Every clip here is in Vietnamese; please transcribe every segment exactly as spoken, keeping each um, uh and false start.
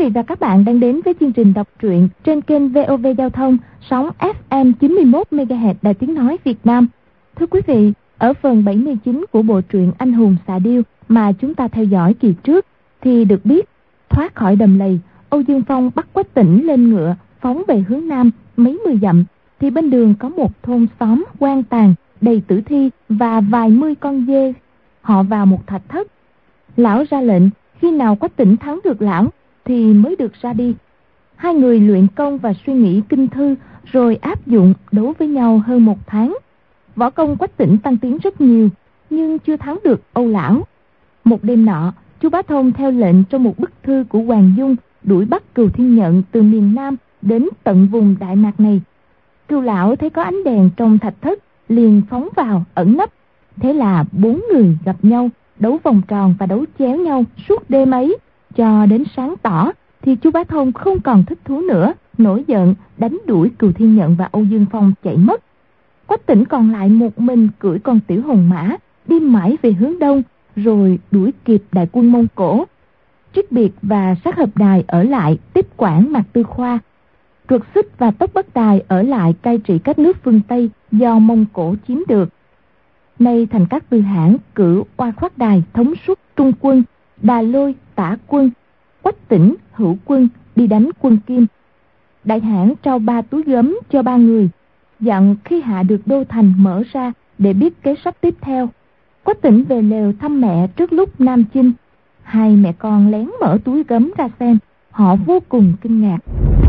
vị và các bạn đang đến với chương trình đọc truyện trên kênh vê o vê Giao thông, sóng ép em chín mươi mốt mê ga héc Đài Tiếng Nói Việt Nam. Thưa quý vị, ở phần bảy mươi chín của bộ truyện Anh Hùng Xạ Điêu mà chúng ta theo dõi kỳ trước thì được biết, thoát khỏi đầm lầy, Âu Dương Phong bắt Quách Tĩnh lên ngựa phóng về hướng nam mấy mươi dặm, thì bên đường có một thôn xóm hoang tàn đầy tử thi và vài mươi con dê. Họ vào một thạch thất. Lão ra lệnh khi nào Quách Tĩnh thắng được lão thì mới được ra đi. Hai người luyện công và suy nghĩ kinh thư, rồi áp dụng đấu với nhau hơn một tháng. Võ công Quách Tĩnh tăng tiến rất nhiều, nhưng chưa thắng được Âu lão. Một đêm nọ, Chu Bá Thông theo lệnh trong một bức thư của Hoàng Dung đuổi bắt Cừu Thiên Nhận từ miền Nam đến tận vùng Đại Mạc này. Cừu lão thấy có ánh đèn trong thạch thất, liền phóng vào ẩn nấp. Thế là bốn người gặp nhau, đấu vòng tròn và đấu chéo nhau suốt đêm ấy, cho đến sáng tỏ thì Chu Bá Thông không còn thích thú nữa, nổi giận đánh đuổi Cừu Thiên Nhận và Âu Dương Phong chạy mất. Quách Tĩnh còn lại một mình cưỡi con tiểu hồng mã đi mãi về hướng đông, rồi đuổi kịp đại quân Mông Cổ. Triết Biệt và Sát Hợp Đài ở lại tiếp quản Mạc Tư Khoa. Truật Xích và Tốc Bất Đài ở lại cai trị các nước phương Tây do Mông Cổ chiếm được. Nay Thành Các Tư Hãn cử Oa Khoát Đài thống suất trung quân, Đà Lôi tả quân, Quách Tĩnh hữu quân đi đánh quân Kim. Đại Hãn trao ba túi gấm cho ba người, dặn khi hạ được đô thành mở ra để biết kế sách tiếp theo. Quách Tĩnh về lều thăm mẹ trước lúc Nam chinh. Hai mẹ con lén mở túi gấm ra xem, họ vô cùng kinh ngạc.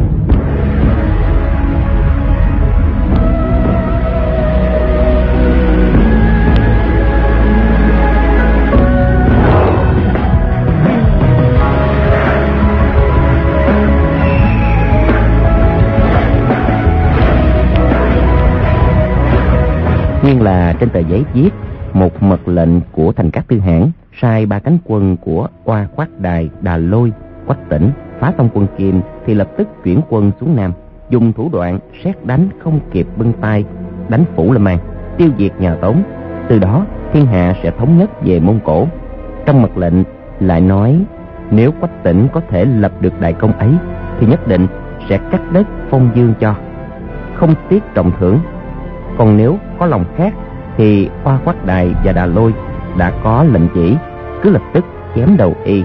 Nguyên là trên tờ giấy viết một mật lệnh của Thành Các Tư Hãn sai ba cánh quân của Oa Khoát Đài, Đà Lôi, Quách Tĩnh phá xong quân Kim thì lập tức chuyển quân xuống Nam, dùng thủ đoạn sét đánh không kịp bưng tay, đánh phủ Lâm An, tiêu diệt nhà Tống. Từ đó thiên hạ sẽ thống nhất về Mông Cổ. Trong mật lệnh lại nói, nếu Quách Tĩnh có thể lập được đại công ấy thì nhất định sẽ cắt đất phong dương cho, không tiếc trọng thưởng. Còn nếu có lòng khác thì Oa Khoát Đài và Đà Lôi đã có lệnh chỉ, cứ lập tức chém đầu y.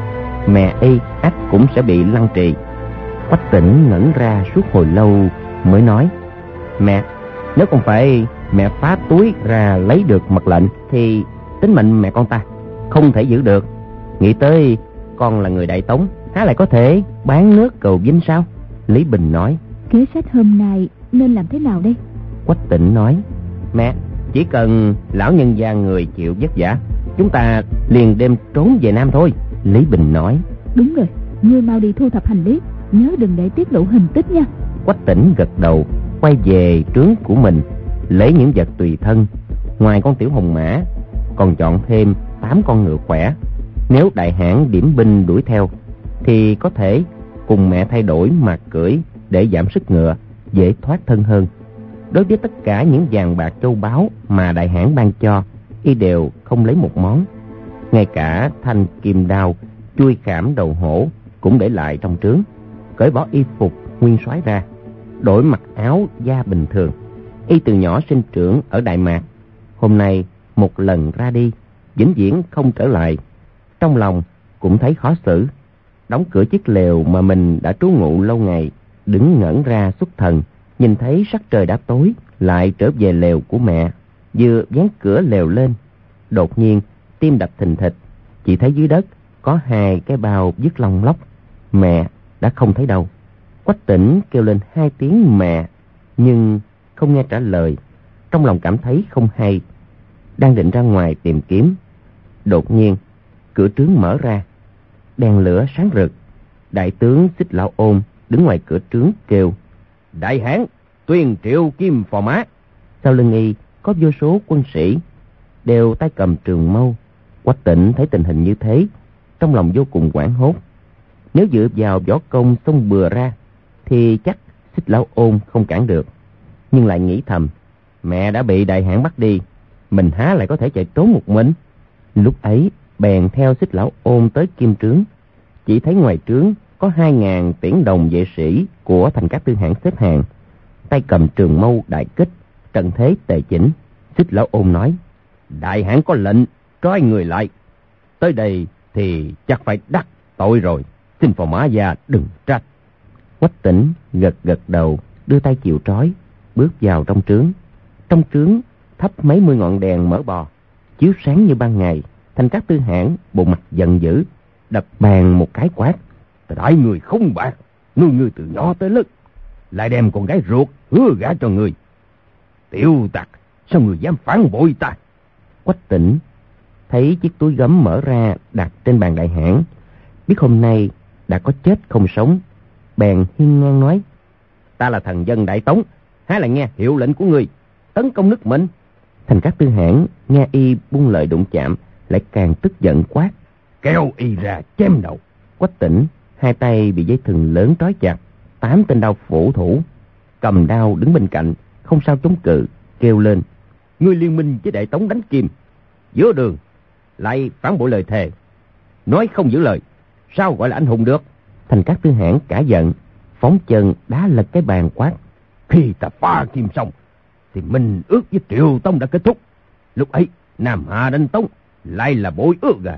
Mẹ y ắt cũng sẽ bị lăng trì. Quách Tĩnh ngẩn ra suốt hồi lâu mới nói, mẹ, nếu không phải mẹ phá túi ra lấy được mật lệnh thì tính mệnh mẹ con ta không thể giữ được. Nghĩ tới con là người Đại Tống, há lại có thể bán nước cầu vinh sao? Lý Bình nói, kế sách hôm nay nên làm thế nào đây? Quách Tĩnh nói, mẹ, chỉ cần lão nhân gia người chịu vất vả, chúng ta liền đêm trốn về Nam thôi. Lý Bình nói, đúng rồi, ngươi mau đi thu thập hành lý, nhớ đừng để tiết lộ hình tích nha. Quách Tĩnh gật đầu, quay về trướng của mình, lấy những vật tùy thân. Ngoài con tiểu hồng mã, còn chọn thêm tám con ngựa khỏe. Nếu Đại Hãn điểm binh đuổi theo thì có thể cùng mẹ thay đổi mà cưỡi để giảm sức ngựa, dễ thoát thân hơn. Đối với tất cả những vàng bạc châu báu mà Đại Hãn ban cho, y đều không lấy một món. Ngay cả thanh kim đao chui khảm đầu hổ cũng để lại trong trướng. Cởi bỏ y phục nguyên soái ra, đổi mặc áo da bình thường. Y từ nhỏ sinh trưởng ở Đại Mạc, hôm nay một lần ra đi, vĩnh viễn không trở lại. Trong lòng cũng thấy khó xử, đóng cửa chiếc lều mà mình đã trú ngụ lâu ngày, đứng ngẩn ra xuất thần. Nhìn thấy sắc trời đã tối, lại trở về lều của mẹ. Vừa vén cửa lều lên, đột nhiên tim đập thình thịch. Chỉ thấy dưới đất có hai cái bao vứt lông lóc. Mẹ đã không thấy đâu. Quách Tĩnh kêu lên hai tiếng mẹ, nhưng không nghe trả lời. Trong lòng cảm thấy không hay, đang định ra ngoài tìm kiếm. Đột nhiên cửa trướng mở ra, đèn lửa sáng rực. Đại tướng Xích Lão Ôn đứng ngoài cửa trướng kêu, Đại Hãn tuyên triệu Kim Phò Mã. Sau lưng y có vô số quân sĩ, đều tay cầm trường mâu. Quách Tĩnh thấy tình hình như thế, trong lòng vô cùng hoảng hốt. Nếu dựa vào võ công xông bừa ra thì chắc Xích Lão Ôn không cản được. Nhưng lại nghĩ thầm, mẹ đã bị Đại Hãn bắt đi, mình há lại có thể chạy trốn một mình. Lúc ấy bèn theo Xích Lão Ôn tới Kim trướng. Chỉ thấy ngoài trướng có hai ngàn tiễn đồng vệ sĩ của Thành Cát Tư Hãn xếp hàng, tay cầm trường mâu đại kích, trận thế tề chỉnh. Xích Lão Ôn nói: Đại Hãn có lệnh trói người lại, tới đây thì chắc phải đắc tội rồi, xin phò mã gia đừng trách. Quách Tĩnh gật gật đầu, đưa tay chịu trói, bước vào trong trướng. Trong trướng thắp mấy mươi ngọn đèn mỡ bò, chiếu sáng như ban ngày. Thành Cát Tư Hãn bộ mặt giận dữ, đập bàn một cái quát: Đại người không bạc, nuôi ngươi từ nhỏ tới lớn, lại đem con gái ruột hứa gả cho ngươi. Tiểu tặc, sao người dám phản bội ta? Quách Tĩnh thấy chiếc túi gấm mở ra đặt trên bàn Đại Hãn, biết hôm nay đã có chết không sống, bèn hiên ngang nói: Ta là thần dân Đại Tống, há lại nghe hiệu lệnh của ngươi tấn công nước mình? Thành Cát Tư Hãn nghe y buông lời đụng chạm, lại càng tức giận quát: Kéo y ra chém đầu. Quách Tĩnh hai tay bị dây thừng lớn trói chặt, tám tên đao phủ thủ cầm đao đứng bên cạnh, không sao chống cự, kêu lên: Ngươi liên minh với Đại Tống đánh Kim, giữa đường lại phản bội lời thề, nói không giữ lời, sao gọi là anh hùng được? Thành Cát Tư Hãn cả giận, phóng chân đá lật cái bàn quát: Khi ta phá Kim xong thì minh ước với Triệu Tông đã kết thúc, lúc ấy Nam Hạ đánh Tống lại là bội ước à?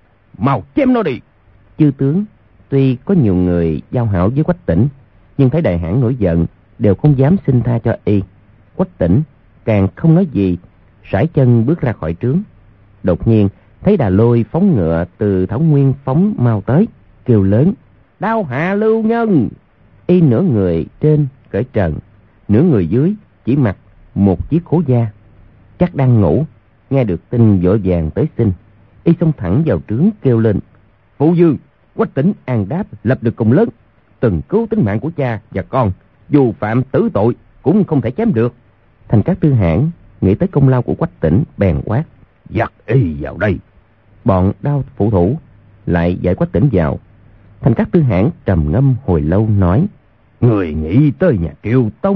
Mau chém nó đi. Chư tướng tuy có nhiều người giao hảo với Quách Tĩnh, nhưng thấy Đại Hãn nổi giận đều không dám xin tha cho y. Quách Tĩnh càng không nói gì, sải chân bước ra khỏi trướng. Đột nhiên thấy Đà Lôi phóng ngựa từ Thảo Nguyên phóng mau tới, kêu lớn: Đao hạ lưu nhân! Y nửa người trên cởi trần, nửa người dưới chỉ mặc một chiếc khố da, chắc đang ngủ. Nghe được tin vội vàng tới xin, y xông thẳng vào trướng kêu lên: Phụ vương, Quách Tĩnh an đáp lập được công lớn, từng cứu tính mạng của cha và con, dù phạm tử tội cũng không thể chém được. Thành Cát Tư Hãn nghĩ tới công lao của Quách Tĩnh, bèn quát: Dắt y vào đây. Bọn đao phụ thủ lại giải Quách Tĩnh vào. Thành Cát Tư Hãn trầm ngâm hồi lâu nói: Người nghĩ tới nhà Triệu Tông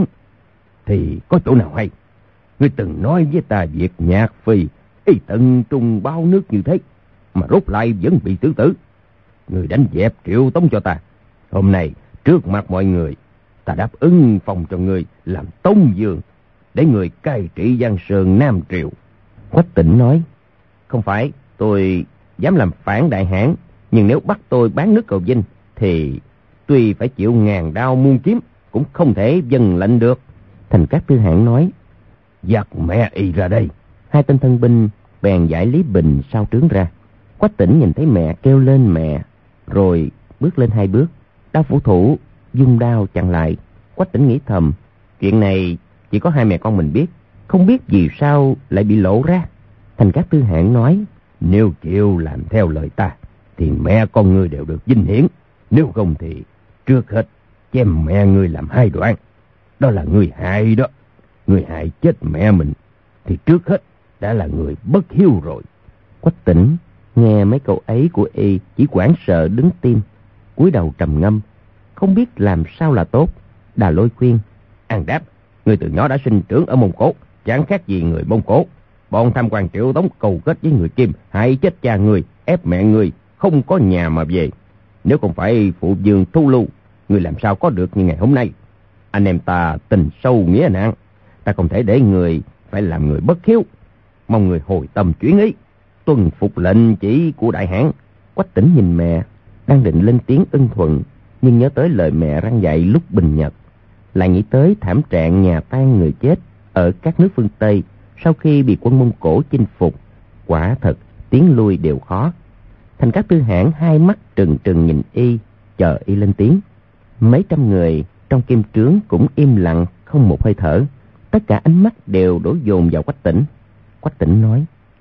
thì có chỗ nào hay? Ngươi từng nói với ta việc Nhạc Phi y tận trung bao nước như thế, mà rốt lại vẫn bị xử tử. Người đánh dẹp Triệu Tông cho ta, hôm nay trước mặt mọi người, ta đáp ứng phòng cho người làm Tông vương, để người cai trị Giang Sơn Nam Triều. Quách Tĩnh nói: Không phải tôi dám làm phản Đại Hãn, nhưng nếu bắt tôi bán nước cầu Vinh thì tuy phải chịu ngàn đao muôn kiếm cũng không thể vâng lệnh được. Thành Cát Tư Hãn nói: Dắt mẹ y ra đây. Hai tên thân binh bèn giải Lý Bình sau trướng ra. Quách Tĩnh nhìn thấy mẹ kêu lên mẹ, rồi bước lên hai bước. Đao phủ thủ dung đao chặn lại. Quách Tĩnh nghĩ thầm, chuyện này chỉ có hai mẹ con mình biết, không biết vì sao lại bị lộ ra. Thành Cát Tư Hãn nói: Nếu chịu làm theo lời ta thì mẹ con ngươi đều được vinh hiển, nếu không thì trước hết chém mẹ ngươi làm hai đoạn. Đó là người hại đó. Người hại chết mẹ mình thì trước hết đã là người bất hiếu rồi. Quách Tĩnh nghe mấy câu ấy của y chỉ hoảng sợ đứng tim, cúi đầu trầm ngâm, không biết làm sao là tốt. Đà Lôi khuyên: An đáp, người từ nhỏ đã sinh trưởng ở Mông Cổ, chẳng khác gì người Mông Cổ. Bọn tham quan Triệu Tống cầu kết với người Kim, hại chết cha người, ép mẹ người không có nhà mà về. Nếu không phải phụ vương thu lưu, người làm sao có được như ngày hôm nay? Anh em ta tình sâu nghĩa nặng, ta không thể để người phải làm người bất hiếu. Mong người hồi tâm chuyển ý, tuân phục lệnh chỉ của Đại Hãn. Quách Tĩnh nhìn mẹ, đang định lên tiếng ưng thuận, nhưng nhớ tới lời mẹ răn dạy lúc bình nhật, lại nghĩ tới thảm trạng nhà tan người chết ở các nước phương Tây sau khi bị quân Mông Cổ chinh phục. Quả thật tiến lui đều khó. Thành Cát Tư Hãn hai mắt trừng trừng nhìn y, chờ y lên tiếng. Mấy trăm người trong kim trướng cũng im lặng, không một hơi thở. Tất cả ánh mắt đều đổ dồn vào Quách Tĩnh. Quách Tĩnh nói: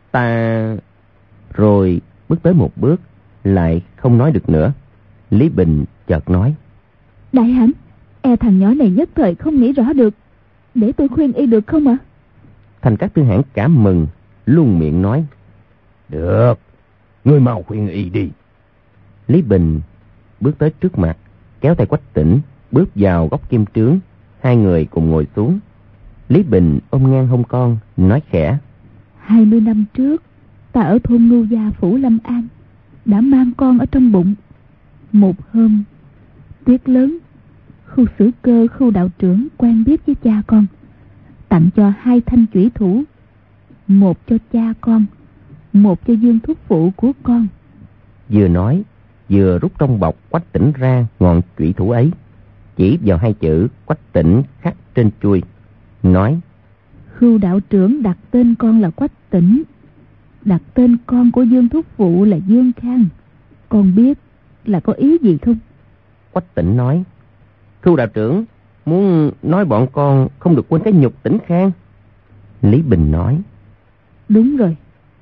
Ta... Rồi bước tới một bước, lại không nói được nữa. Lý Bình chợt nói: Đại Hãn, e thằng nhỏ này nhất thời không nghĩ rõ được, để tôi khuyên y được không ạ? Thành Cát Tư Hãn cảm mừng, luôn miệng nói: Được, ngươi mau khuyên y đi. Lý Bình bước tới trước mặt, kéo tay Quách Tĩnh bước vào góc kim trướng. Hai người cùng ngồi xuống. Lý Bình ôm ngang hông con, nói khẽ: Hai mươi năm trước, ta ở thôn Ngưu Gia phủ Lâm An đã mang con ở trong bụng. Một hôm, tuyết lớn, Khu Sử Cơ, Khu đạo trưởng quen biết với cha con, tặng cho hai thanh chủy thủ, một cho cha con, một cho Dương thúc phụ của con. Vừa nói vừa rút trong bọc Quách Tỉnh ra ngọn chủy thủ ấy, chỉ vào hai chữ Quách Tỉnh khắc trên chuôi, nói: Khưu đạo trưởng đặt tên con là Quách Tỉnh, đặt tên con của Dương thúc phụ là Dương Khang, con biết là có ý gì không? Quách Tỉnh nói: Khưu đạo trưởng muốn nói bọn con không được quên cái nhục Tỉnh Khang. Lý Bình nói: Đúng rồi,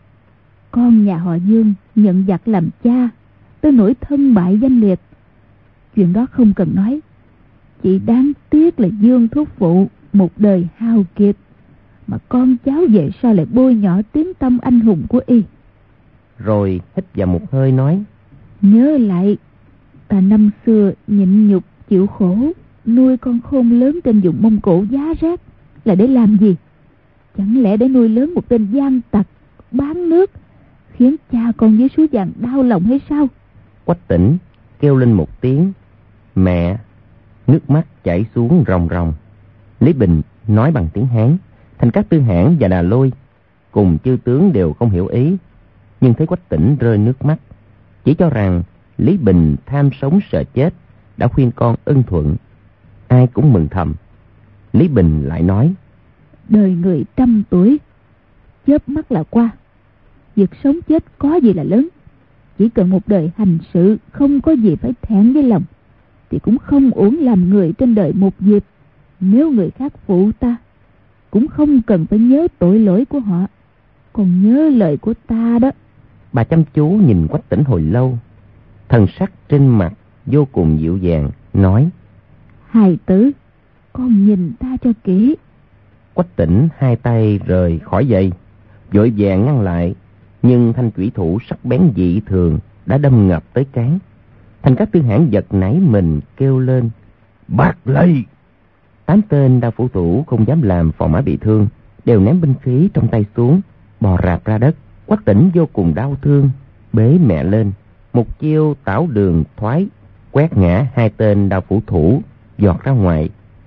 con nhà họ Dương nhận giặc làm cha tới nỗi thân bại danh liệt, chuyện đó không cần nói. Chỉ đáng tiếc là Dương thúc phụ một đời hào kiệt, mà con cháu về sau lại bôi nhọ tiếng tâm anh hùng của y. Rồi hít vào một hơi nói: Nhớ lại, ta năm xưa nhịn nhục chịu khổ nuôi con khôn lớn trên vùng Mông Cổ giá rét là để làm gì? Chẳng lẽ để nuôi lớn một tên gian tặc bán nước, khiến cha con với Sú Vàng đau lòng hay sao? Quách Tỉnh kêu lên một tiếng mẹ, nước mắt chảy xuống ròng ròng. Lý Bình nói bằng tiếng Hán, Thành Các Tư Hãn và Đà Lôi cùng chư tướng đều không hiểu ý, nhưng thấy Quách Tỉnh rơi nước mắt, chỉ cho rằng Lý Bình tham sống sợ chết, đã khuyên con ưng thuận. Ai cũng mừng thầm. Lý Bình lại nói: Đời người trăm tuổi, chớp mắt là qua. Việc sống chết có gì là lớn. Chỉ cần một đời hành sự không có gì phải thẹn với lòng, thì cũng không uổng làm người trên đời một dịp. Nếu người khác phụ ta, cũng không cần phải nhớ tội lỗi của họ, còn nhớ lời của ta đó. Bà chăm chú nhìn Quách Tỉnh hồi lâu, thần sắc trên mặt vô cùng dịu dàng, nói: Hài tử, con nhìn ta cho kỹ. Quách Tỉnh hai tay rời khỏi dây, vội vàng ngăn lại, nhưng thanh chủy thủ sắc bén dị thường đã đâm ngập tới trán. Thành Các Tư Hãn giật nảy mình kêu lên: Bắt lấy! Tám tên đao phủ thủ không dám làm phò mã bị thương, đều ném binh khí trong tay xuống, bò rạp ra đất. Quách Tỉnh vô cùng đau thương, bế mẹ lên, một chiêu tảo đường thoái, quét ngã hai tên đao phủ thủ, giọt ra ngoài.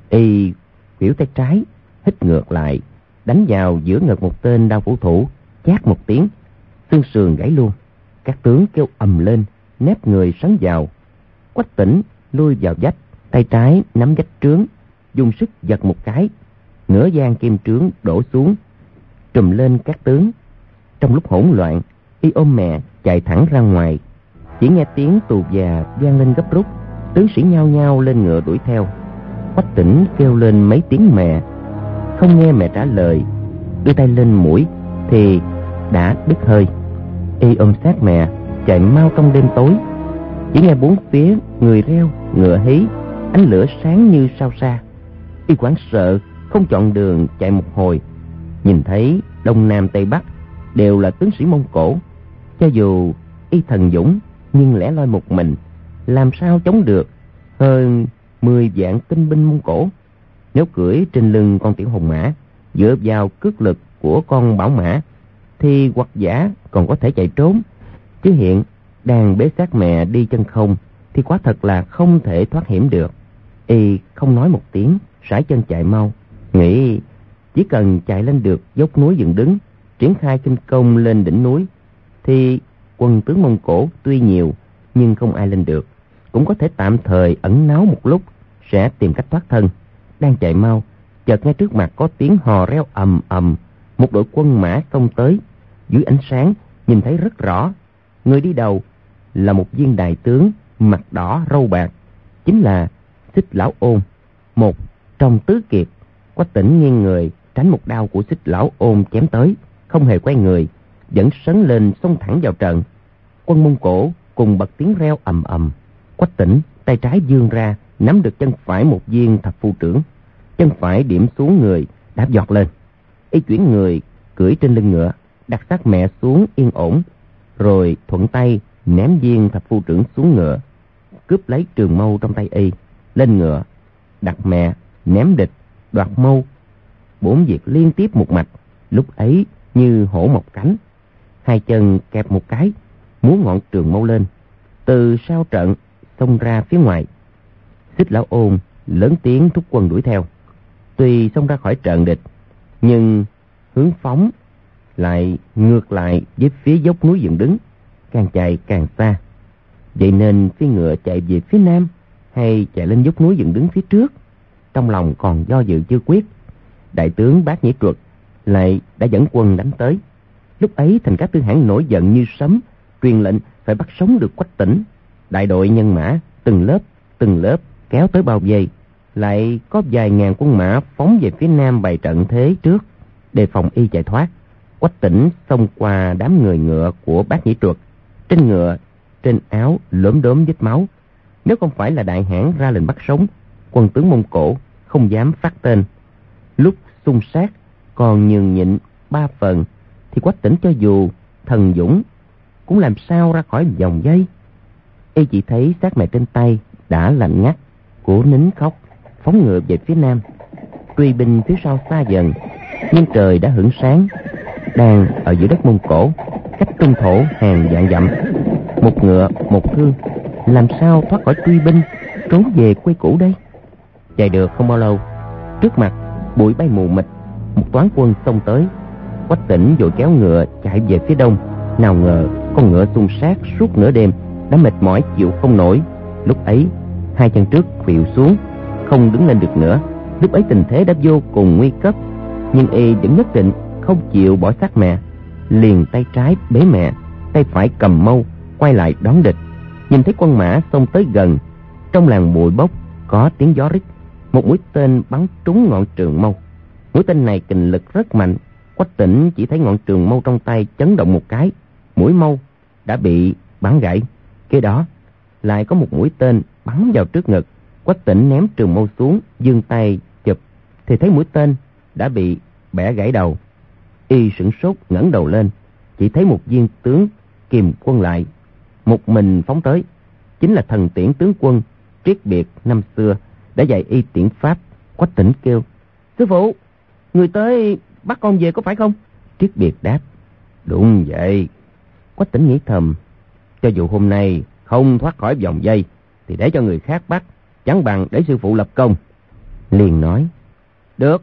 Y quỷu tay trái, hít ngược lại, đánh vào giữa ngực một tên đao phủ thủ, chát một tiếng, xương sườn gãy luôn. Các tướng kêu ầm lên, nép người sấn vào. Quách Tỉnh lui vào vách, tay trái nắm vách trướng, dùng sức giật một cái, nửa gian kim trướng đổ xuống, trùm lên các tướng. Trong lúc hỗn loạn, y ôm mẹ chạy thẳng ra ngoài. Chỉ nghe tiếng tù già vang lên gấp rút, tướng sĩ nhao nhao lên ngựa đuổi theo. Quách Tỉnh kêu lên mấy tiếng mẹ, không nghe mẹ trả lời, đưa tay lên mũi thì đã đứt hơi. Y ôm sát mẹ chạy mau trong đêm tối. Chỉ nghe bốn phía người reo, ngựa hí, ánh lửa sáng như sao xa. Y hoảng sợ không chọn đường chạy một hồi, nhìn thấy đông nam tây bắc đều là tướng sĩ Mông Cổ. Cho dù y thần dũng, nhưng lẻ loi một mình, làm sao chống được hơn mười vạn tinh binh Mông Cổ. Nếu cưỡi trên lưng con tiểu hồng mã, dựa vào cước lực của con bảo mã, thì hoặc giả còn có thể chạy trốn, chứ hiện đang bế xác mẹ đi chân không thì quả thật là không thể thoát hiểm được. Y không nói một tiếng, sải chân chạy mau, nghĩ chỉ cần chạy lên được dốc núi dựng đứng, triển khai khinh công lên đỉnh núi, thì quân tướng Mông Cổ tuy nhiều nhưng không ai lên được, cũng có thể tạm thời ẩn náu một lúc, sẽ tìm cách thoát thân. Đang chạy mau, chợt nghe trước mặt có tiếng hò reo ầm ầm, một đội quân mã xông tới. Dưới ánh sáng nhìn thấy rất rõ, người đi đầu là một viên đại tướng mặt đỏ râu bạc, chính là Xích Lão Ôn, một trong tứ kiệt. Quách Tỉnh nghiêng người tránh một đao của Xích Lão Ôn chém tới, không hề quay người, vẫn sấn lên xông thẳng vào trận. Quân Mông Cổ cùng bật tiếng reo ầm ầm. Quách Tỉnh tay trái vươn ra, nắm được chân phải một viên thập phu trưởng, chân phải điểm xuống người, đạp giọt lên. Y chuyển người cưỡi trên lưng ngựa, đặt xác mẹ xuống yên ổn, rồi thuận tay ném viên thập phu trưởng xuống ngựa, cướp lấy trường mâu trong tay y, lên ngựa, đặt mẹ, ném địch, đoạt mâu. Bốn việc liên tiếp một mạch, lúc ấy như hổ mọc cánh. Hai chân kẹp một cái, múa ngọn trường mâu lên, từ sau trận xông ra phía ngoài. Xích Lão Ôn lớn tiếng thúc quân đuổi theo. Tuy xông ra khỏi trận địch, nhưng hướng phóng lại ngược lại với phía dốc núi dựng đứng, càng chạy càng xa. Vậy nên phi ngựa chạy về phía nam hay chạy lên dốc núi dựng đứng phía trước, trong lòng còn do dự chưa quyết. Đại tướng Bát Nhĩ Truật lại đã dẫn quân đánh tới. Lúc ấy Thành Cát Tư Hãn nổi giận như sấm, truyền lệnh phải bắt sống được Quách Tỉnh. Đại đội nhân mã từng lớp từng lớp kéo tới bao vây, lại có vài ngàn quân mã phóng về phía nam bày trận thế trước, đề phòng y chạy thoát. Quách Tỉnh xông qua đám người ngựa của Bát Nhĩ Truật, trên ngựa, trên áo lốm đốm vết máu. Nếu không phải là đại hãn ra lệnh bắt sống, quân tướng Mông Cổ không dám phát tên. Lúc xung sát còn nhường nhịn ba phần, thì Quách Tỉnh cho dù thần dũng cũng làm sao ra khỏi vòng dây. Y chỉ thấy xác mẹ trên tay đã lạnh ngắt, cố nín khóc, phóng ngựa về phía nam. Truy binh phía sau xa dần, nhưng trời đã hửng sáng. Đang ở giữa đất Mông Cổ, cách trung thổ hàng vạn dặm, một ngựa một thương, làm sao thoát khỏi truy binh, trốn về quê cũ đây? Chạy được không bao lâu, trước mặt bụi bay mù mịt, một toán quân xông tới. Quách Tỉnh vội kéo ngựa chạy về phía đông. Nào ngờ con ngựa xung sát suốt nửa đêm đã mệt mỏi chịu không nổi. Lúc ấy hai chân trước khuỵu xuống, không đứng lên được nữa. Lúc ấy tình thế đã vô cùng nguy cấp, nhưng y vẫn nhất định không chịu bỏ xác mẹ. Liền tay trái bế mẹ, tay phải cầm mâu, quay lại đón địch. Nhìn thấy quân mã xông tới gần, trong làng bụi bốc có tiếng gió rít. Một mũi tên bắn trúng ngọn trường mâu. Mũi tên này kình lực rất mạnh. Quách Tỉnh chỉ thấy ngọn trường mâu trong tay chấn động một cái, mũi mâu đã bị bắn gãy. Kế đó lại có một mũi tên bắn vào trước ngực. Quách Tỉnh ném trường mâu xuống, giương tay chụp, thì thấy mũi tên đã bị bẻ gãy đầu. Y sửng sốt ngẩng đầu lên, chỉ thấy một viên tướng kìm quân lại, một mình phóng tới. Chính là thần tiễn tướng quân Triết Biệt năm xưa đã dạy y tiễn pháp. Quách Tỉnh kêu: "Sư phụ, người tới bắt con về có phải không?" Triết Biệt đáp: "Đúng vậy." Quách Tỉnh nghĩ thầm, cho dù hôm nay không thoát khỏi vòng dây thì để cho người khác bắt, chẳng bằng để sư phụ lập công. Liền nói: "Được,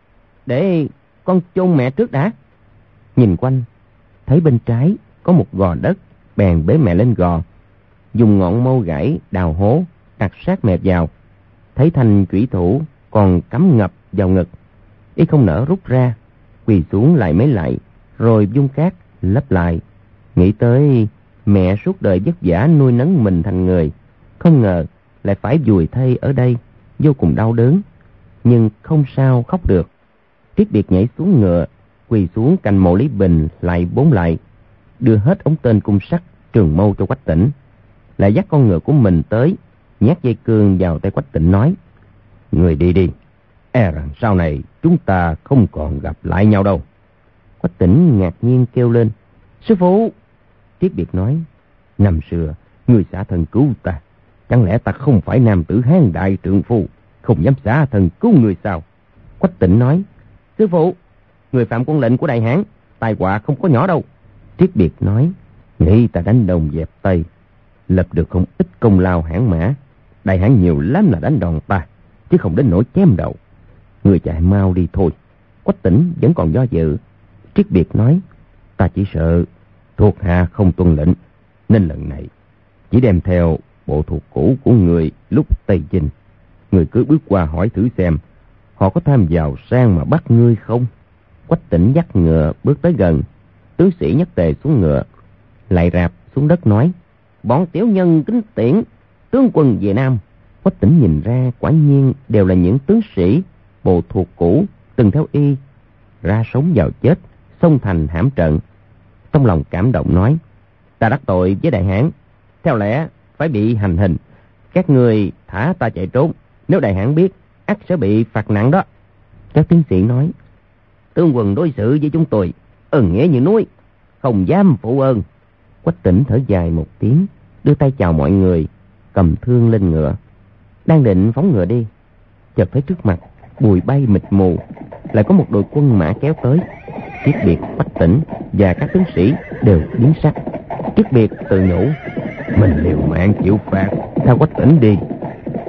để con chôn mẹ trước đã." Nhìn quanh thấy bên trái có một gò đất, bèn bế mẹ lên gò, dùng ngọn mâu gãy đào hố đặt sát mẹ vào. Thấy thanh chủy thủ còn cắm ngập vào ngực, y không nỡ rút ra, quỳ xuống lại mấy lại, rồi vung cát lấp lại. Nghĩ tới mẹ suốt đời vất vả nuôi nấng mình thành người, không ngờ lại phải vùi thây ở đây, vô cùng đau đớn, nhưng không sao khóc được. Triết Biệt nhảy xuống ngựa, quỳ xuống cạnh mộ Lý Bình lại bốn lại, đưa hết ống tên cung sắt trường mâu cho Quách Tỉnh, lại dắt con ngựa của mình tới, nhét dây cương vào tay Quách Tỉnh nói: "Người đi đi, e rằng sau này chúng ta không còn gặp lại nhau đâu." Quách Tỉnh ngạc nhiên kêu lên: "Sư phụ!" Triết Biệt nói: "Năm xưa người xả thân cứu ta, chẳng lẽ ta không phải nam tử hán đại trượng phu, không dám xả thân cứu người sao?" Quách Tỉnh nói: "Sư phụ, người phạm quân lệnh của đại hãn, tai họa không có nhỏ đâu." Triết Biệt nói: "Nghĩ ta đánh Đông dẹp Tây, lập được không ít công lao hãn mã, đại hãn nhiều lắm là đánh đòn ta, chứ không đến nỗi chém đầu. Người chạy mau đi thôi." Quách Tỉnh vẫn còn do dự. Triết Biệt nói: "Ta chỉ sợ thuộc hạ không tuân lệnh, nên lần này chỉ đem theo bộ thuộc cũ của người lúc Tây Chinh. Người cứ bước qua hỏi thử xem họ có tham vào sang mà bắt ngươi không." Quách Tỉnh dắt ngựa bước tới gần. Tướng sĩ nhất tề xuống ngựa, lại rạp xuống đất nói: "Bọn tiểu nhân kính tiễn tướng quân về Nam." Quách Tỉnh nhìn ra quả nhiên đều là những tướng sĩ bộ thuộc cũ từng theo y ra sống vào chết, xông thành hãm trận. Trong lòng cảm động nói: "Ta đắc tội với đại hãn, theo lẽ phải bị hành hình. Các người thả ta chạy trốn, nếu đại hãn biết ắt sẽ bị phạt nặng đó." Các tướng sĩ nói: "Tướng quân đối xử với chúng tôi ơn nghĩa như núi, không dám phụ ơn." Quách Tỉnh thở dài một tiếng, đưa tay chào mọi người, cầm thương lên ngựa, đang định phóng ngựa đi, chợt thấy trước mặt bụi bay mịt mù, lại có một đội quân mã kéo tới. Triết Biệt, Quách Tỉnh và các tướng sĩ đều biến sắc. Triết Biệt tự nhủ: "Mình liều mạng chịu phạt, theo Quách Tỉnh đi."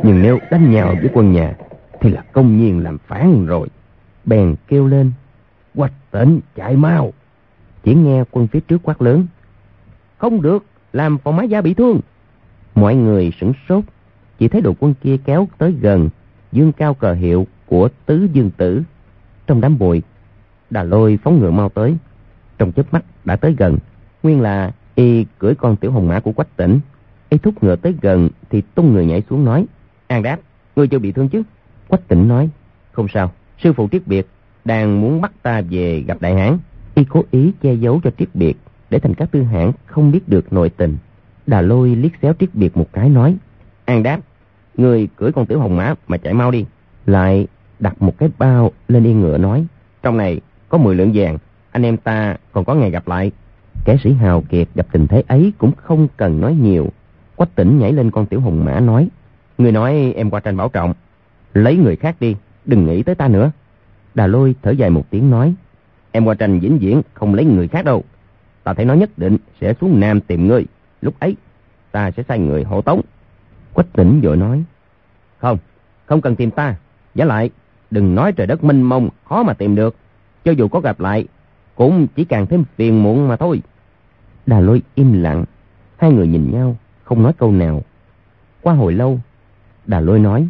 Nhưng nếu đánh nhau với quân nhà thì là công nhiên làm phản rồi. Bèn kêu lên: Quách Tịnh, chạy mau! Chỉ nghe quân phía trước quát lớn: Không được, làm Phò Mã Gia bị thương! Mọi người sửng sốt, chỉ thấy đội quân kia kéo tới gần, dương cao cờ hiệu của Tứ Dương Tử. Trong đám bụi, Đà Lôi phóng ngựa mau tới, trong chớp mắt đã tới gần. Nguyên là y cưỡi con tiểu hồng mã của Quách Tĩnh. Y thúc ngựa tới gần thì tung người nhảy xuống nói: An Đáp, ngươi chưa bị thương chứ? Quách Tĩnh nói: Không sao, sư phụ Triết Biệt đang muốn bắt ta về gặp đại hán. Y cố ý che giấu cho Triết Biệt để Thành Các Tư Hãn không biết được nội tình. Đà Lôi liếc xéo Triết Biệt một cái nói: An Đáp, ngươi cưỡi con tiểu hồng mã mà chạy mau đi. Lại đặt một cái bao lên yên ngựa nói: Trong này có mười lượng vàng, anh em ta còn có ngày gặp lại. Kẻ sĩ hào kiệt gặp tình thế ấy cũng không cần nói nhiều. Quách Tĩnh nhảy lên con tiểu hồng mã nói: Người nói em qua tranh bảo trọng, lấy người khác đi, đừng nghĩ tới ta nữa. Đà Lôi thở dài một tiếng nói: Em qua tranh vĩnh viễn không lấy người khác đâu. Ta thấy nó nhất định sẽ xuống Nam tìm ngươi. Lúc ấy ta sẽ sai người hộ tống. Quách Tĩnh vội nói: Không, không cần tìm ta. Giả lại đừng nói trời đất mênh mông khó mà tìm được, cho dù có gặp lại cũng chỉ càng thêm phiền muộn mà thôi. Đà Lôi im lặng, hai người nhìn nhau không nói câu nào. Qua hồi lâu, Đà Lôi nói: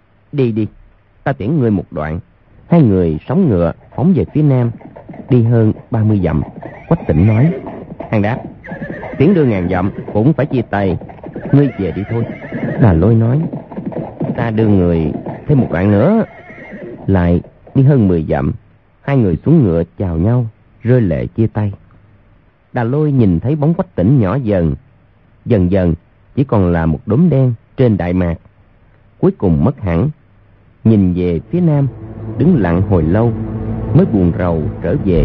Đi đi, ta tiễn ngươi một đoạn. Hai người sóng ngựa phóng về phía nam. Đi hơn ba mươi dặm, Quách Tĩnh nói: An Đáp, tiễn đưa ngàn dặm cũng phải chia tay, ngươi về đi thôi. Đà Lôi nói: Ta đưa người thêm một đoạn nữa. Lại đi hơn mười dặm, hai người xuống ngựa chào nhau, rơi lệ chia tay. Đà Lôi nhìn thấy bóng Quách Tĩnh nhỏ dần, dần dần chỉ còn là một đốm đen trên đại mạc, cuối cùng mất hẳn. Nhìn về phía nam, đứng lặng hồi lâu mới buồn rầu trở về.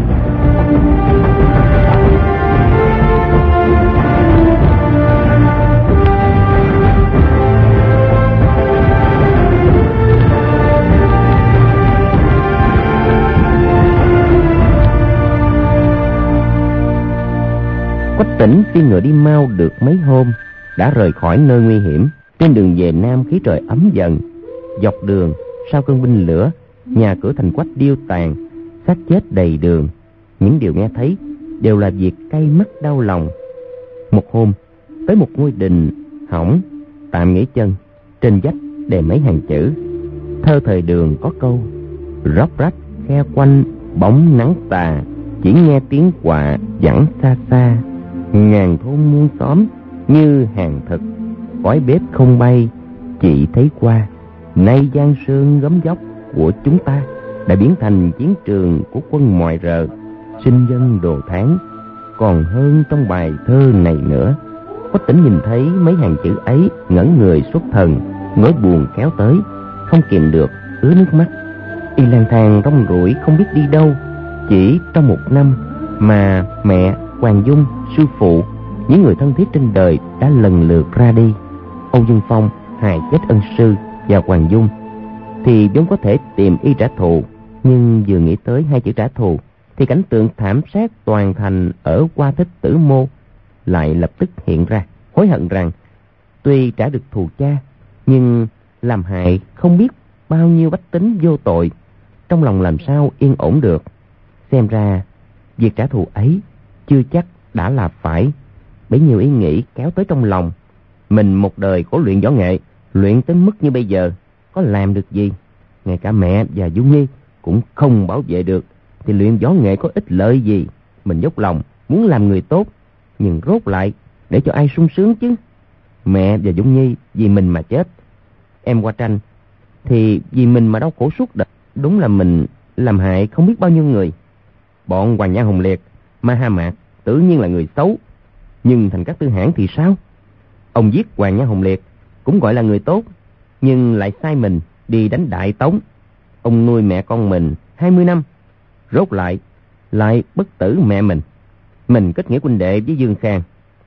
Quách Tĩnh phi ngựa đi mau được mấy hôm, đã rời khỏi nơi nguy hiểm. Trên đường về nam khí trời ấm dần. Dọc đường sau cơn binh lửa, nhà cửa thành Quách điêu tàn, xác chết đầy đường. Những điều nghe thấy đều là việc cay mắt đau lòng. Một hôm tới một ngôi đình hỏng, tạm nghỉ chân. Trên vách đề mấy hàng chữ. Thơ thời Đường có câu: Róc rách khe quanh bóng nắng tà, chỉ nghe tiếng quạ vẳng xa xa. Ngàn thôn muôn xóm như hàng thực, khói bếp không bay chỉ thấy qua. Nay Giang Sơn gấm dốc của chúng ta đã biến thành chiến trường của quân mọi rờ, sinh dân đồ tháng, còn hơn trong bài thơ này nữa. Quách Tĩnh nhìn thấy mấy hàng chữ ấy, ngẩn người xuất thần, nỗi buồn kéo tới, không kìm được ứa nước mắt. Y lang thang rong ruổi không biết đi đâu. Chỉ trong một năm mà mẹ, Hoàng Dung, sư phụ, những người thân thiết trên đời đã lần lượt ra đi. Âu Dương Phong hại chết ân sư và Hoàng Dung thì vốn có thể tìm y trả thù, nhưng vừa nghĩ tới hai chữ trả thù thì cảnh tượng thảm sát toàn thành ở Hoa Thích Tử Mô lại lập tức hiện ra. Hối hận rằng tuy trả được thù cha, nhưng làm hại không biết bao nhiêu bách tính vô tội, trong lòng làm sao yên ổn được. Xem ra việc trả thù ấy chưa chắc đã là phải. Bấy nhiêu ý nghĩ kéo tới trong lòng. Mình một đời có luyện võ nghệ, luyện tới mức như bây giờ, có làm được gì? Ngay cả mẹ và Dung Nhi cũng không bảo vệ được, thì luyện võ nghệ có ích lợi gì? Mình dốc lòng muốn làm người tốt, nhưng rốt lại để cho ai sung sướng chứ? Mẹ và Dung Nhi vì mình mà chết, em Hoa Tranh thì vì mình mà đau khổ suốt đời. Đúng là mình làm hại không biết bao nhiêu người. Bọn Hoàng Nha Hồng Liệt, Ma Ha Mạc tự nhiên là người xấu, nhưng Thành Các Tư Hãn thì sao? Ông giết Hoàng Nha Hồng Liệt cũng gọi là người tốt, nhưng lại sai mình đi đánh Đại Tống. Ông nuôi mẹ con mình hai mươi năm, rốt lại lại bất tử mẹ mình. Mình kết nghĩa huynh đệ với Dương Khang,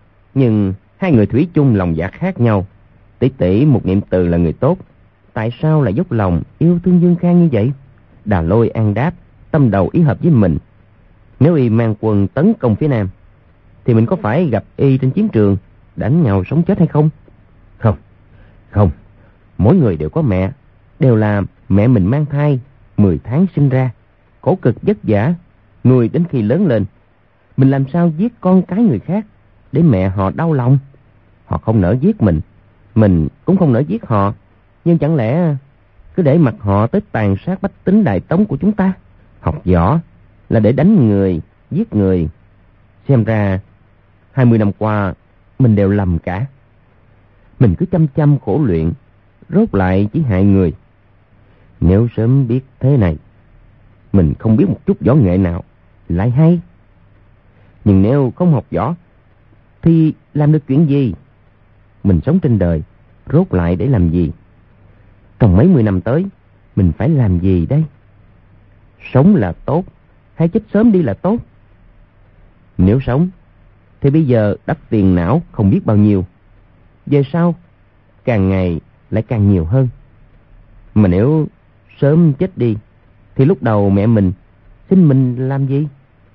nhưng hai người thủy chung lòng dạ khác nhau. Tỷ tỷ một niệm từ là người tốt, tại sao lại dốc lòng yêu thương Dương Khang như vậy? Đà Lôi An Đáp tâm đầu ý hợp với mình. Nếu y mang quân tấn công phía nam thì mình có phải gặp y trên chiến trường đánh nhau sống chết hay không? Không, không, Mỗi người đều có mẹ, đều là mẹ mình mang thai mười tháng sinh ra, khổ cực vất vả nuôi đến khi lớn lên. Mình làm sao giết con cái người khác để mẹ họ đau lòng? Họ không nỡ giết mình, mình cũng không nỡ giết họ, nhưng chẳng lẽ cứ để mặc họ tới tàn sát bách tính Đại Tống của chúng ta? Học võ là để đánh người, giết người. Xem ra hai mươi năm qua mình đều lầm cả. Mình cứ chăm chăm khổ luyện, rốt lại chỉ hại người. Nếu sớm biết thế này, mình không biết một chút võ nghệ nào lại hay. Nhưng nếu không học võ thì làm được chuyện gì? Mình sống trên đời rốt lại để làm gì? Trong mấy mươi năm tới mình phải làm gì đây? Sống là tốt hay chết sớm đi là tốt? Nếu sống thì bây giờ đắp tiền não không biết bao nhiêu, về sau càng ngày lại càng nhiều hơn. Mà nếu sớm chết đi thì lúc đầu mẹ mình xin mình làm gì?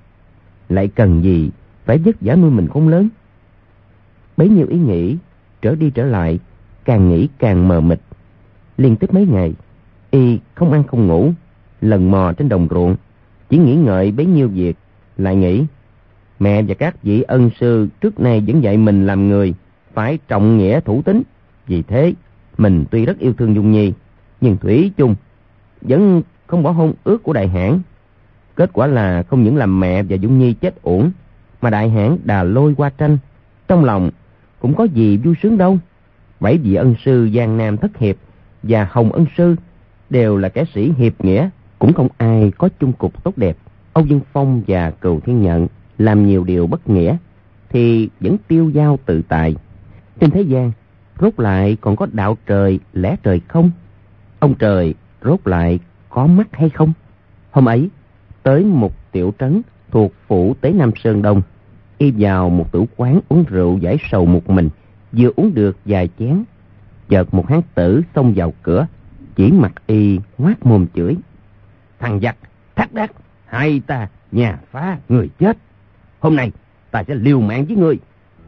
Lại cần gì phải vất vả nuôi mình khôn lớn? Bấy nhiêu ý nghĩ trở đi trở lại, càng nghĩ càng mờ mịt. Liên tiếp mấy ngày y không ăn không ngủ, lần mò trên đồng ruộng, chỉ nghĩ ngợi bấy nhiêu việc. Lại nghĩ mẹ và các vị ân sư trước nay vẫn dạy mình làm người phải trọng nghĩa thủ tín. Vì thế mình tuy rất yêu thương Dung Nhi, nhưng thủy chung vẫn không bỏ hôn ước của Đại Hãn. Kết quả là không những làm mẹ và Dung Nhi chết uổng, mà Đại Hãn đà lôi qua tranh. Trong lòng cũng có gì vui sướng đâu. Bảy vị ân sư Giang Nam Thất Hiệp và Hồng Ân Sư đều là kẻ sĩ hiệp nghĩa, cũng không ai có chung cục tốt đẹp. Âu Dương Phong và Cừu Thiên Nhận làm nhiều điều bất nghĩa thì vẫn tiêu dao tự tại. Trên thế gian rốt lại còn có đạo trời lẽ trời không? Ông trời rốt lại có mắt hay không? Hôm ấy tới một tiểu trấn thuộc phủ Tế Nam Sơn Đông, y vào một tử quán uống rượu giải sầu một mình. Vừa uống được vài chén, chợt một hán tử xông vào cửa, chỉ mặt y ngoác mồm chửi: "Thằng giặc thác đác, hai ta nhà phá người chết, hôm nay ta sẽ liều mạng với ngươi."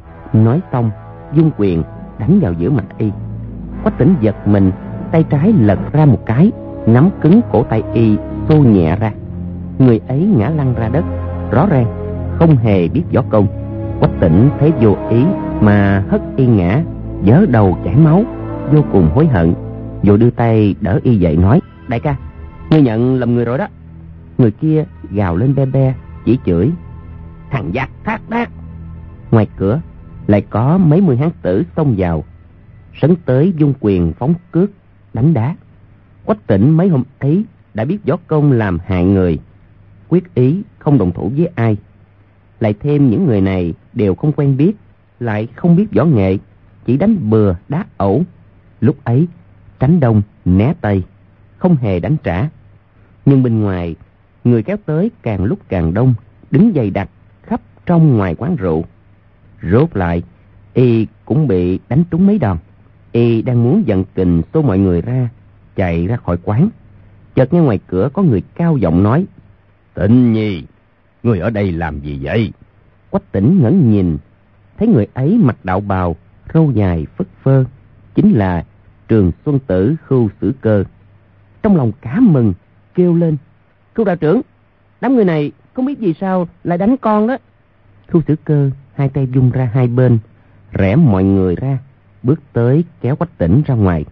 Nói xong vung quyền đánh vào giữa mặt y. Quách Tĩnh giật mình, tay trái lật ra một cái, nắm cứng cổ tay y xô nhẹ ra. Người ấy ngã lăn ra đất, rõ ràng không hề biết võ công. Quách Tĩnh thấy vô ý mà hất y ngã, vớ đầu chảy máu, vô cùng hối hận, vội đưa tay đỡ y dậy nói: "Đại ca, ngươi nhận lầm người rồi đó." Người kia gào lên be be, chỉ chửi: "Thằng giặc thác đác." Ngoài cửa lại có mấy mươi hán tử xông vào, sấn tới vung quyền phóng cước đánh đá. Quách Tĩnh mấy hôm ấy đã biết võ công làm hại người, quyết ý không đồng thủ với ai. Lại thêm những người này đều không quen biết, lại không biết võ nghệ, chỉ đánh bừa đá ẩu. Lúc ấy tránh đông né tây, không hề đánh trả. Nhưng bên ngoài người kéo tới càng lúc càng đông, đứng dày đặc khắp trong ngoài quán rượu. Rốt lại y cũng bị đánh trúng mấy đòn. Y đang muốn giận kình xô mọi người ra, chạy ra khỏi quán, chợt nghe ngoài cửa có người cao giọng nói: "Tĩnh Nhi, ngươi ở đây làm gì vậy?" Quách Tĩnh ngẩng nhìn, thấy người ấy mặc đạo bào, râu dài phất phơ, chính là Trường Xuân Tử Khưu Sử Cơ. Trong lòng cả mừng, kêu lên: "Khưu đạo trưởng, đám người này không biết vì sao lại đánh con đó." Khưu Sử Cơ hai tay vung ra hai bên, rẽ mọi người ra, bước tới kéo Quách Tĩnh ra ngoài.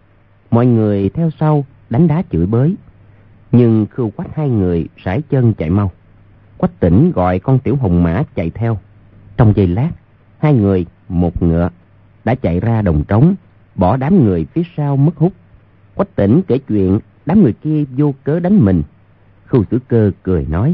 Mọi người theo sau đánh đá chửi bới, nhưng Khưu Quách hai người sải chân chạy mau. Quách Tĩnh gọi con tiểu hồng mã chạy theo. Trong giây lát, hai người một ngựa đã chạy ra đồng trống, bỏ đám người phía sau mất hút. Quách Tĩnh kể chuyện đám người kia vô cớ đánh mình. Khưu Sử Cơ cười nói: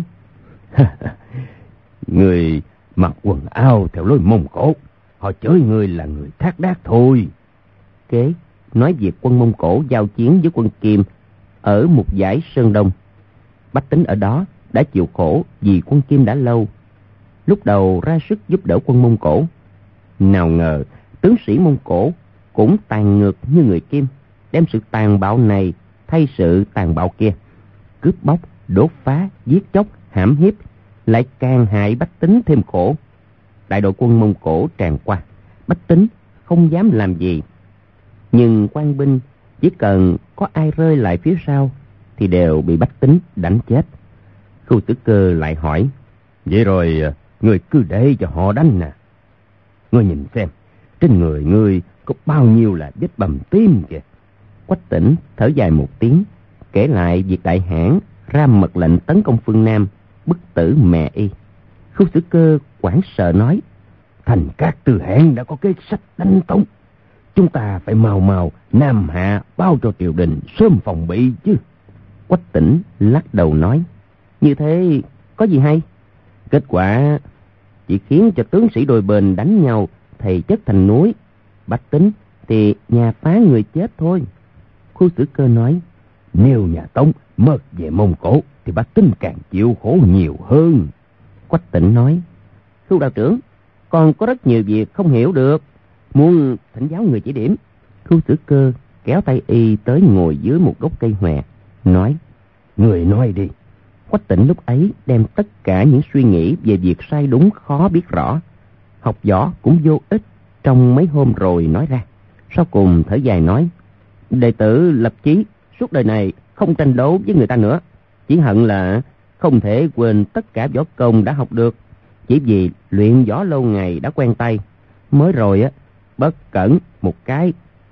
"Người mặc quần áo theo lối Mông Cổ, họ chửi người là người thác đác thôi." Kế nói việc quân Mông Cổ giao chiến với quân Kim ở một dải Sơn Đông. Bách tính ở đó đã chịu khổ vì quân Kim đã lâu, lúc đầu ra sức giúp đỡ quân Mông Cổ. Nào ngờ tướng sĩ Mông Cổ cũng tàn ngược như người Kim, đem sự tàn bạo này thay sự tàn bạo kia, cướp bóc, đốt phá, giết chóc, hãm hiếp, lại càng hại bách tính thêm khổ. Đại đội quân Mông Cổ tràn qua, bách tính không dám làm gì, nhưng quan binh Chỉ cần có ai rơi lại phía sau thì đều bị Bách Tính đánh chết. Khu Tử Cơ lại hỏi: vậy rồi ngươi cứ để cho họ đánh nè. Ngươi nhìn xem, trên người ngươi có bao nhiêu là vết bầm tím kìa. Quách Tĩnh thở dài một tiếng, kể lại việc đại hãn ra mật lệnh tấn công phương Nam, bức tử mẹ y. Khu Tử Cơ hoảng sợ nói: Thành Các Tư Hãn đã có kế sách đánh Tống, chúng ta phải mau mau nam hạ bao cho triều đình sớm phòng bị chứ. Quách Tĩnh lắc đầu nói: như thế có gì hay? Kết quả chỉ khiến cho tướng sĩ đôi bên đánh nhau, thầy chất thành núi. Bách Tính thì nhà phá người chết thôi. Khu Tử Cơ nói: nếu nhà Tống mất về Mông Cổ thì Bách Tính càng chịu khổ nhiều hơn. Quách Tĩnh nói: Khu đạo trưởng, còn có rất nhiều việc không hiểu được, muốn thỉnh giáo người chỉ điểm. Khu Tử Cơ kéo tay y tới ngồi dưới một gốc cây hòe, nói: người nói đi. Quách Tĩnh lúc ấy đem tất cả những suy nghĩ về việc sai đúng khó biết rõ. Học võ cũng vô ích, trong mấy hôm rồi nói ra. Sau cùng thở dài nói: đệ tử lập chí suốt đời này không tranh đấu với người ta nữa, chỉ hận là không thể quên tất cả võ công đã học được. Chỉ vì luyện võ lâu ngày đã quen tay, mới rồi á bất cẩn một cái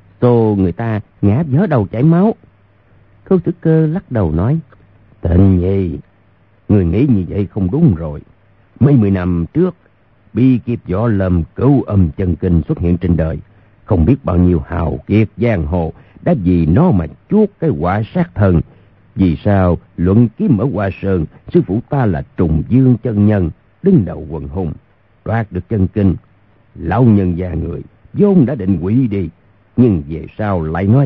xô người ta ngã vỡ đầu chảy máu. Khâu Tử Cơ lắc đầu nói: Tịnh Nhi, người nghĩ như vậy không đúng rồi. Mấy mươi năm trước, bi kịp võ lâm cửu âm chân kinh xuất hiện trên đời, không biết bao nhiêu hào kiệt giang hồ đã vì nó mà chuốt cái quả sát thân. Vì sao luận kiếm ở Hoa Sơn, sư phụ ta là Trùng Dương chân nhân đứng đầu quần hùng, đoạt được chân kinh. Lão nhân già người vốn đã định hủy đi, nhưng về sau lại nói: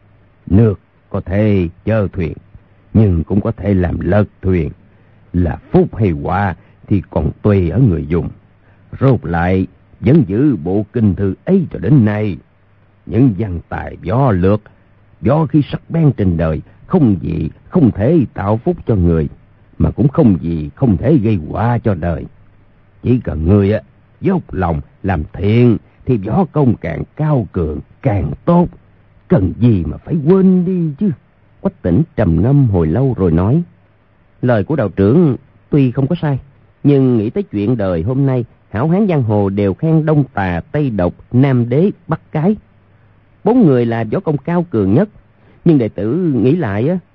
nước có thể chở thuyền, nhưng cũng có thể làm lật thuyền. Là phúc hay họa thì còn tùy ở người dùng. Rốt lại vẫn giữ bộ kinh thư ấy cho đến nay. Những văn tài võ lược, võ khí sắc bén trên đời, không gì không thể tạo phúc cho người, mà cũng không gì không thể gây họa cho đời. Chỉ cần người á dốc lòng làm thiện thì võ công càng cao cường càng tốt, cần gì mà phải quên đi chứ. Quách Tĩnh trầm ngâm hồi lâu rồi nói: lời của đạo trưởng tuy không có sai, nhưng nghĩ tới chuyện đời hôm nay, hảo hán giang hồ đều khen Đông Tà, Tây Độc, Nam Đế, Bắc Cái, bốn người là võ công cao cường nhất. Nhưng đệ tử nghĩ lại á,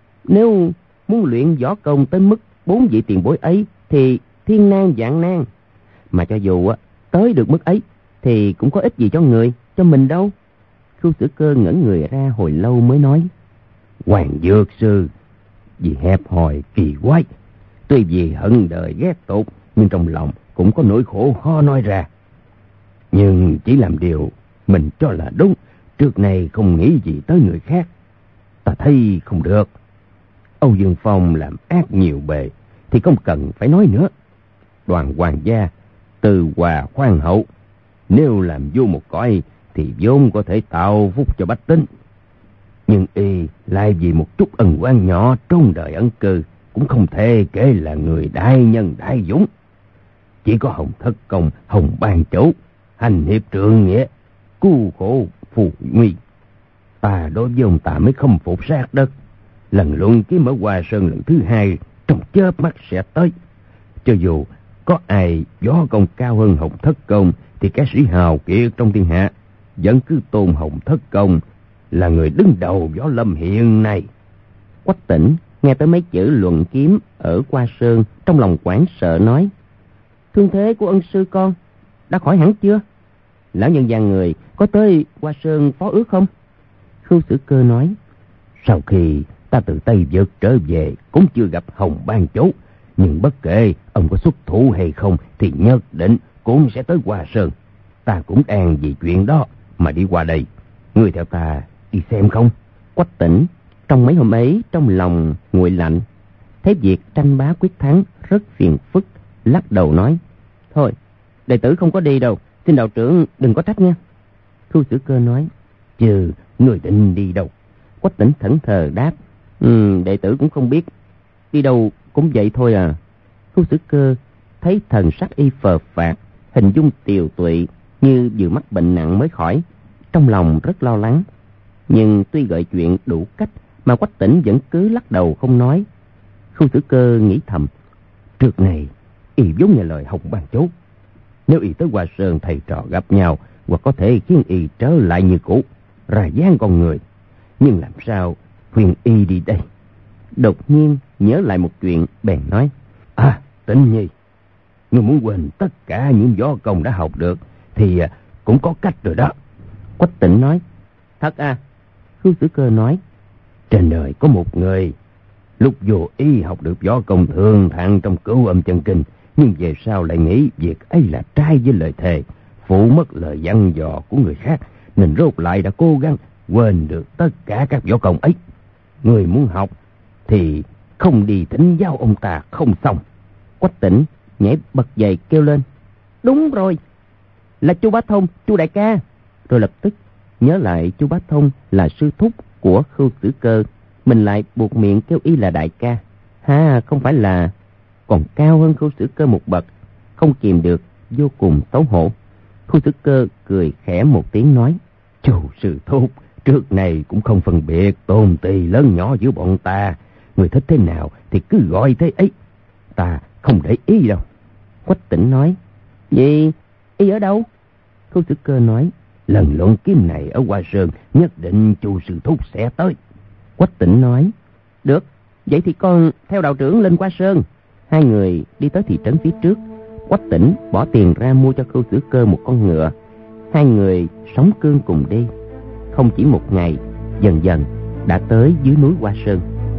nếu muốn luyện võ công tới mức bốn vị tiền bối ấy thì thiên nan vạn nan, mà cho dù á tới được mức ấy thì cũng có ích gì cho người, cho mình đâu. Khu Tử Cơ ngẩn người ra hồi lâu mới nói: Hoàng Dược Sư vì hẹp hòi kỳ quái, tuy vì hận đời ghét tục, nhưng trong lòng cũng có nỗi khổ khó nói ra. Nhưng chỉ làm điều mình cho là đúng, trước này không nghĩ gì tới người khác. Ta thấy không được. Âu Dương Phong làm ác nhiều bề thì không cần phải nói nữa. Đoàn hoàng gia từ hòa khoan hậu, nếu làm vô một cõi thì vốn có thể tạo phúc cho bách tính. Nhưng y lại vì một chút ân oán nhỏ trong đời ẩn cư, cũng không thể kể là người đại nhân đại dũng. Chỉ có Hồng Thất Công, Hồng Ban Chủ hành hiệp trượng nghĩa, cứu khổ phù nguy. Ta đối với ông ta mới không phục sát đất. Lần luận kiếm ở Hoa Sơn lần thứ hai trong chớp mắt sẽ tới. Cho dù có ai võ công cao hơn Hồng Thất Công thì các sĩ hào kiệt trong thiên hạ vẫn cứ tôn Hồng Thất Công là người đứng đầu võ lâm hiện nay. Quách Tĩnh nghe tới mấy chữ luận kiếm ở Hoa Sơn, trong lòng hoảng sợ nói: thương thế của ân sư con đã khỏi hẳn chưa? Lão nhân già người có tới Hoa Sơn phó ước không? Khưu Tử Cơ nói: sau khi ta từ Tây Vực trở về cũng chưa gặp Hồng Ban Chủ, nhưng bất kể ông có xuất thủ hay không thì nhất định cũng sẽ tới Hoa Sơn. Ta cũng đang vì chuyện đó mà đi qua đây. Ngươi theo ta đi xem không? Quách Tĩnh trong mấy hôm ấy trong lòng nguội lạnh, thấy việc tranh bá quyết thắng rất phiền phức, lắc đầu nói: thôi, đệ tử không có đi đâu, xin đạo trưởng đừng có trách nha. Khưu Tử Cơ nói: chứ người định đi đâu? Quách Tĩnh thẫn thờ đáp: ừ, đệ tử cũng không biết, đi đâu cũng vậy thôi à. Khưu Tử Cơ thấy thần sắc y phờ phạc, hình dung tiều tụy như vừa mắc bệnh nặng mới khỏi, trong lòng rất lo lắng. Nhưng tuy gợi chuyện đủ cách mà Quách Tỉnh vẫn cứ lắc đầu không nói. Khu Tử Cơ nghĩ thầm, trước này y vốn nghe lời Hồng Ban Chốt. Nếu y tới Hoa Sơn thầy trò gặp nhau, hoặc có thể khiến y trở lại như cũ, ra dáng con người. Nhưng làm sao khuyên y đi đây? Đột nhiên nhớ lại một chuyện, bèn nói, À, Tĩnh Nhi, ngươi muốn quên tất cả những võ công đã học được thì cũng có cách rồi đó. Quách Tỉnh nói, Thật à? Khương Tử Cơ nói, trên đời có một người lúc vô ý học được võ công thường thạng trong Cửu Âm Chân Kinh, nhưng về sau lại nghĩ việc ấy là trái với lời thề, phụ mất lời dặn dò của người khác, nên rốt lại đã cố gắng quên được tất cả các võ công ấy. Người muốn học thì không đi thỉnh giáo ông ta không xong. Quách Tỉnh nhảy bật dậy kêu lên, đúng rồi, là Chu Bá Thông, Chu đại ca. Rồi lập tức nhớ lại Chu Bá Thông là sư thúc của Khưu Tử Cơ, mình lại buộc miệng kêu y là đại ca. Ha, không phải là còn cao hơn Khưu Tử Cơ một bậc, không kìm được vô cùng xấu hổ. Khưu Tử Cơ cười khẽ một tiếng nói, Chu sư thúc trước này cũng không phân biệt tôn ti lớn nhỏ giữa bọn ta, người thích thế nào thì cứ gọi thế ấy, ta không để ý đâu. Quách Tỉnh nói, Gì? Y ở đâu? Khưu Tử Cơ nói, lần luận kiếm này ở Hoa Sơn, nhất định Chu sư thúc sẽ tới. Quách Tỉnh nói, được, vậy thì con theo đạo trưởng lên Hoa Sơn. Hai người đi tới thị trấn phía trước. Quách Tỉnh bỏ tiền ra mua cho Khưu Tử Cơ một con ngựa. Hai người sóng cương cùng đi. Không chỉ một ngày, dần dần đã tới dưới núi Hoa Sơn.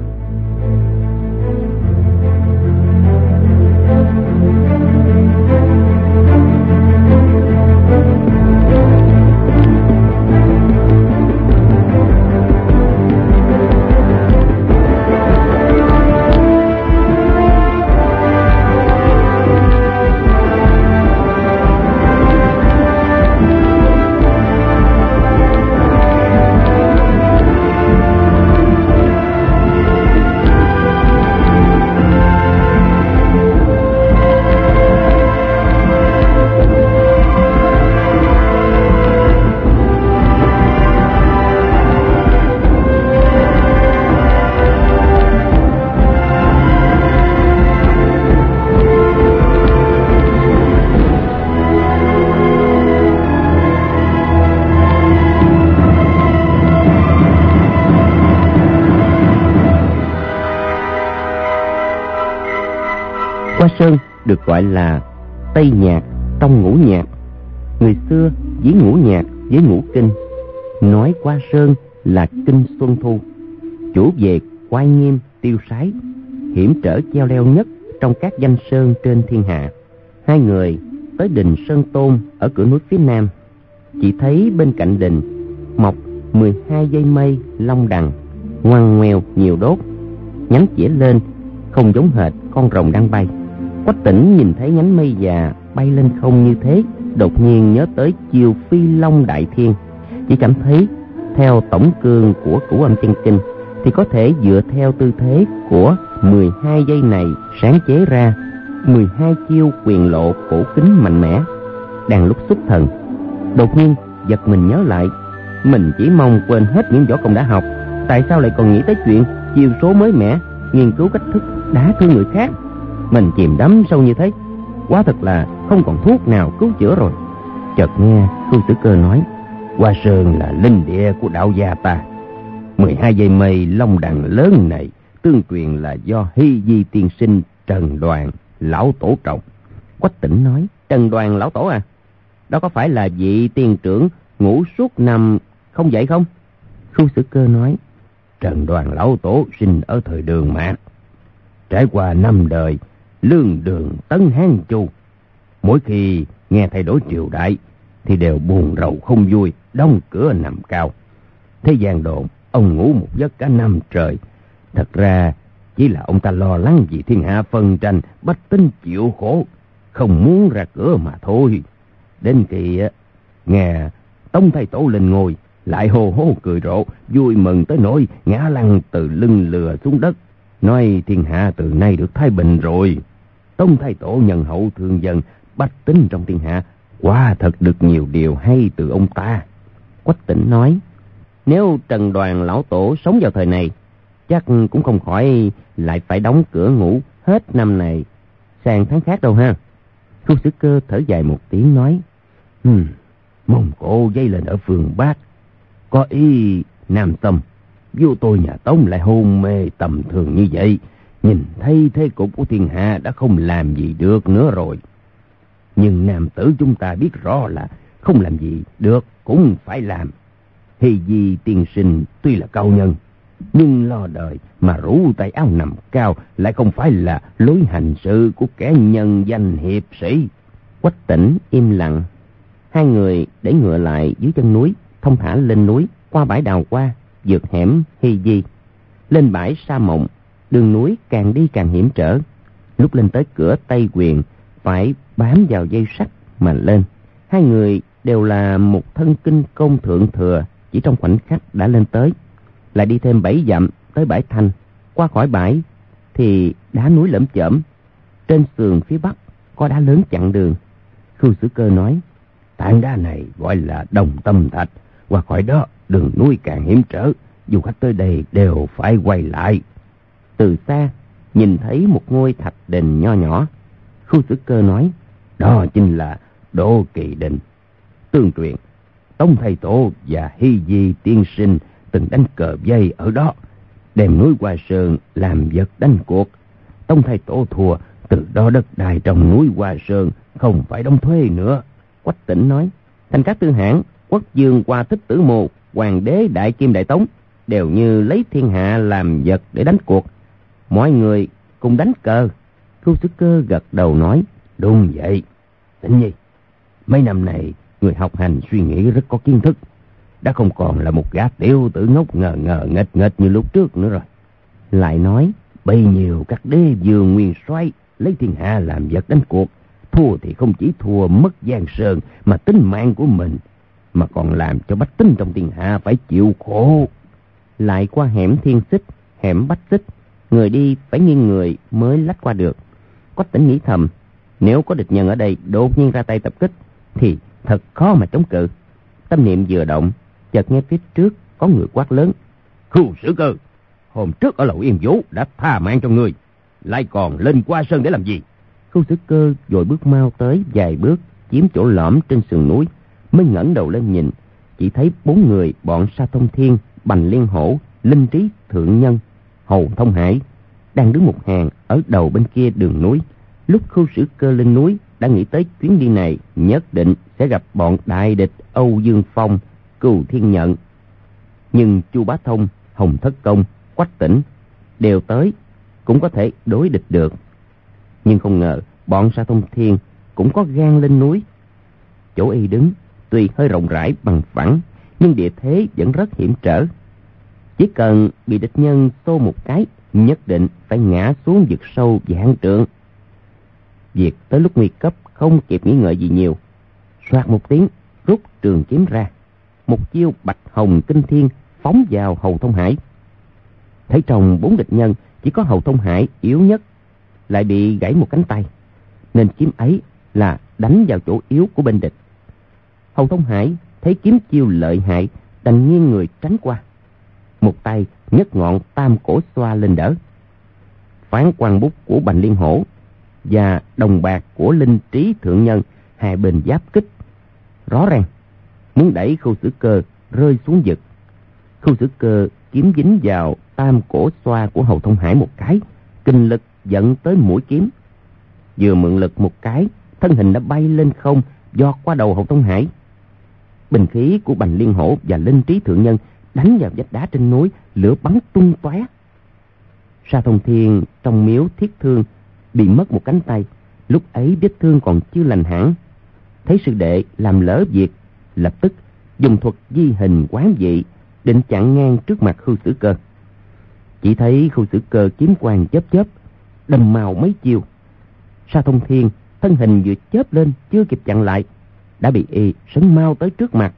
Hoa Sơn được gọi là Tây Nhạc trong Ngũ Nhạc. Người xưa ví Ngũ Nhạc với Ngũ Kinh, nói Hoa Sơn là kinh Xuân Thu, chủ về oai nghiêm tiêu sái, hiểm trở treo leo nhất trong các danh sơn trên thiên hạ. Hai người tới đình Sơn Tôn ở cửa núi phía nam, chỉ thấy bên cạnh đình mọc mười hai dây mây long đằng, ngoằn ngoèo nhiều đốt, nhánh chĩa lên không giống hệt con rồng đang bay. Quách Tỉnh nhìn thấy nhánh mây già bay lên không như thế, đột nhiên nhớ tới chiều phi long đại thiên, chỉ cảm thấy theo tổng cương của Cửu Âm Chân Kinh thì có thể dựa theo tư thế của mười hai dây này sáng chế ra mười hai chiêu quyền lộ cổ kính mạnh mẽ. Đang lúc xuất thần, đột nhiên giật mình nhớ lại, mình chỉ mong quên hết những võ công đã học, tại sao lại còn nghĩ tới chuyện chiêu số mới mẻ, nghiên cứu cách thức đả thương người khác. Mình chìm đắm sâu như thế, quá thật là không còn thuốc nào cứu chữa rồi. Chợt nghe Khưu Tử Cơ nói, Hoa Sơn là linh địa của đạo gia ta. Mười hai dây mây long đằng lớn này tương truyền là do Hy Di tiên sinh Trần Đoàn lão tổ trồng. Quách Tỉnh nói, Trần Đoàn lão tổ à? Đó có phải là vị tiên trưởng ngủ suốt năm không vậy không? Khưu Tử Cơ nói, Trần Đoàn lão tổ sinh ở thời Đường Mạc, trải qua năm đời Lương Đường Tấn Hán Chu, mỗi khi nghe thay đổi triều đại thì đều buồn rầu không vui, đóng cửa nằm cao. Thế gian đồn ông ngủ một giấc cả năm trời. Thật ra chỉ là ông ta lo lắng vì thiên hạ phân tranh, bách tính chịu khổ, không muốn ra cửa mà thôi. Đến khi nghe Tống Thái Tổ lên ngôi, lại hô hô cười rộ, vui mừng tới nỗi ngã lăn từ lưng lừa xuống đất, nói thiên hạ từ nay được thái bình rồi. Tống Thái Tổ nhân hậu thương dân, bách tính trong thiên hạ, quả thật được nhiều điều hay từ ông ta. Quách Tỉnh nói, Nếu Trần Đoàn lão tổ sống vào thời này, chắc cũng không khỏi lại phải đóng cửa ngủ hết năm này sang tháng khác đâu ha. Khu Sử Cơ thở dài một tiếng nói, hmm, Mông Cổ dây lên ở phương Bắc, có ý Nam Tâm, vua tôi nhà Tống lại hôn mê tầm thường như vậy, nhìn thấy thế cục của thiên hạ đã không làm gì được nữa rồi. Nhưng nam tử chúng ta biết rõ là không làm gì được cũng phải làm. Hy Di tiên sinh tuy là cao nhân, nhưng lo đời mà rủ tay áo nằm cao lại không phải là lối hành sự của kẻ nhân danh hiệp sĩ. Quách Tĩnh im lặng. Hai người để ngựa lại dưới chân núi, thông thả lên núi, qua bãi đào hoa, vượt hẻm Hy Di, lên bãi Sa Mộng. Đường núi càng đi càng hiểm trở. Lúc lên tới cửa Tây Quyền, phải bám vào dây sắt mà lên. Hai người đều là một thân kinh công thượng thừa, chỉ trong khoảnh khắc đã lên tới. Lại đi thêm bảy dặm tới bãi Thanh. Qua khỏi bãi thì đá núi lởm chởm, trên sườn phía bắc có đá lớn chặn đường. Khưu Sử Cơ nói, tảng đá này gọi là Đồng Tâm Thạch. Qua khỏi đó đường núi càng hiểm trở, du khách tới đây đều phải quay lại. Từ xa nhìn thấy một ngôi thạch đình nho nhỏ. Khưu Sử Cơ nói, đó chính là Đô Kỳ Đình. Tương truyền Tống Thầy Tổ và Hy Di tiên sinh từng đánh cờ vây ở đó, đem núi Hoa Sơn làm vật đánh cuộc. Tống Thầy Tổ thua, từ đó đất đai trong núi Hoa Sơn không phải đóng thuế nữa. Quách Tĩnh nói, thành các tư hãn, Quốc Dương Hoa Thích Tử Mô, Hoàng đế Đại Kim Đại Tống đều như lấy thiên hạ làm vật để đánh cuộc. Mọi người cùng đánh cờ. Khưu Sử Cơ gật đầu nói, đúng vậy. Tĩnh Nhi, mấy năm này người học hành suy nghĩ rất có kiến thức, đã không còn là một gã tiểu tử ngốc ngờ ngờ nghịch nghịch như lúc trước nữa rồi. Lại nói, bấy nhiêu các đế vương nguyên soái lấy thiên hạ làm vật đánh cuộc, thua thì không chỉ thua mất Giang Sơn mà tính mạng của mình, mà còn làm cho bách tính trong thiên hạ phải chịu khổ. Lại qua hẻm Thiên Xích, hẻm Bách Xích, người đi phải nghiêng người mới lách qua được. Quách Tĩnh nghĩ thầm, nếu có địch nhân ở đây đột nhiên ra tay tập kích thì thật khó mà chống cự. Tâm niệm vừa động, chợt nghe phía trước có người quát lớn, Khưu Sử Cơ, hôm trước ở Lầu Yên Vũ đã tha mạng cho người, lại còn lên Hoa Sơn để làm gì? Khưu Sử Cơ vội bước mau tới vài bước, chiếm chỗ lõm trên sườn núi, mới ngẩng đầu lên nhìn, chỉ thấy bốn người bọn Sa Thông Thiên, Bành Liên Hổ, Linh Trí Thượng Nhân, Hầu Thông Hải đang đứng một hàng ở đầu bên kia đường núi. Lúc Khưu Sử Cơ lên núi đã nghĩ tới chuyến đi này nhất định sẽ gặp bọn đại địch Âu Dương Phong, Cừu Thiên Nhận, nhưng Chu Bá Thông, Hồng Thất Công, Quách Tĩnh đều tới, cũng có thể đối địch được. Nhưng không ngờ bọn Sa Thông Thiên cũng có gan lên núi. Chỗ y đứng tuy hơi rộng rãi bằng phẳng, nhưng địa thế vẫn rất hiểm trở. Chỉ cần bị địch nhân xô một cái, nhất định phải ngã xuống vực sâu vạn trượng. Việc tới lúc nguy cấp không kịp nghĩ ngợi gì nhiều, soạt một tiếng rút trường kiếm ra, một chiêu Bạch Hồng Kinh Thiên phóng vào Hầu Thông Hải. Thấy trong bốn địch nhân chỉ có Hầu Thông Hải yếu nhất, lại bị gãy một cánh tay, nên kiếm ấy là đánh vào chỗ yếu của bên địch. Hầu Thông Hải thấy kiếm chiêu lợi hại, đành nghiêng người tránh qua, một tay nhấc ngọn tam cổ xoa lên đỡ. Phán quan bút của Bành Liên Hổ và đồng bạc của Linh Trí Thượng Nhân hai bên giáp kích, rõ ràng muốn đẩy Khưu Sử Cơ rơi xuống vực. Khưu Sử Cơ kiếm dính vào tam cổ xoa của Hầu Thông Hải một cái, kinh lực dẫn tới mũi kiếm, vừa mượn lực một cái, thân hình đã bay lên không, giọt qua đầu Hầu Thông Hải. Bình khí của Bành Liên Hổ và Linh Trí Thượng Nhân đánh vào vách đá trên núi, lửa bắn tung tóe. Sa Thông Thiên trong miếu Thiết Thương bị mất một cánh tay, lúc ấy vết thương còn chưa lành hẳn, thấy sư đệ làm lỡ việc, lập tức dùng thuật di hình quán dị định chặn ngang trước mặt Khưu Sử Cơ. Chỉ thấy Khưu Sử Cơ kiếm quang chớp chớp, đâm màu mấy chiêu. Sa Thông Thiên thân hình vừa chớp lên chưa kịp chặn lại, đã bị y sấn mau tới trước mặt.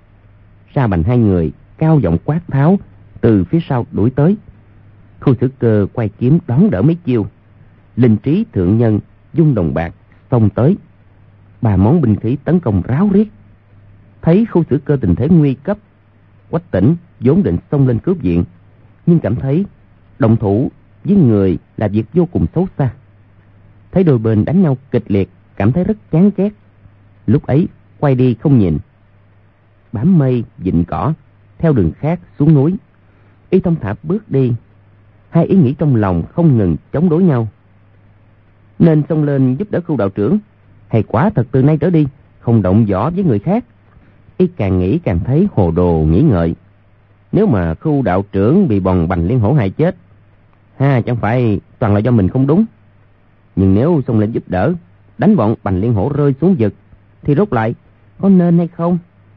Sa Bành hai người cao giọng quát tháo từ phía sau đuổi tới. Khưu Sử Cơ quay kiếm đón đỡ mấy chiêu. Linh Trí Thượng Nhân dung đồng bạc xông tới, ba món binh khí tấn công ráo riết. Thấy Khưu Sử Cơ tình thế nguy cấp, Quách Tĩnh vốn định xông lên cướp viện, nhưng cảm thấy động thủ với người là việc vô cùng xấu xa. Thấy đôi bên đánh nhau kịch liệt, cảm thấy rất chán ghét. Lúc ấy quay đi không nhìn, bám mây vịn cỏ, theo đường khác xuống núi. Y thông thả bước đi, hai ý nghĩ trong lòng không ngừng chống đối nhau. Nên xông lên giúp đỡ Khưu đạo trưởng, hay quả thật từ nay trở đi không động võ với người khác? Y càng nghĩ càng thấy hồ đồ nghĩ ngợi. Nếu mà Khưu đạo trưởng bị bọn Bành Liên Hổ hại chết, ha, chẳng phải toàn là do mình không đúng. Nhưng nếu xông lên giúp đỡ, đánh bọn Bành Liên Hổ rơi xuống vực, thì rốt lại có nên hay không?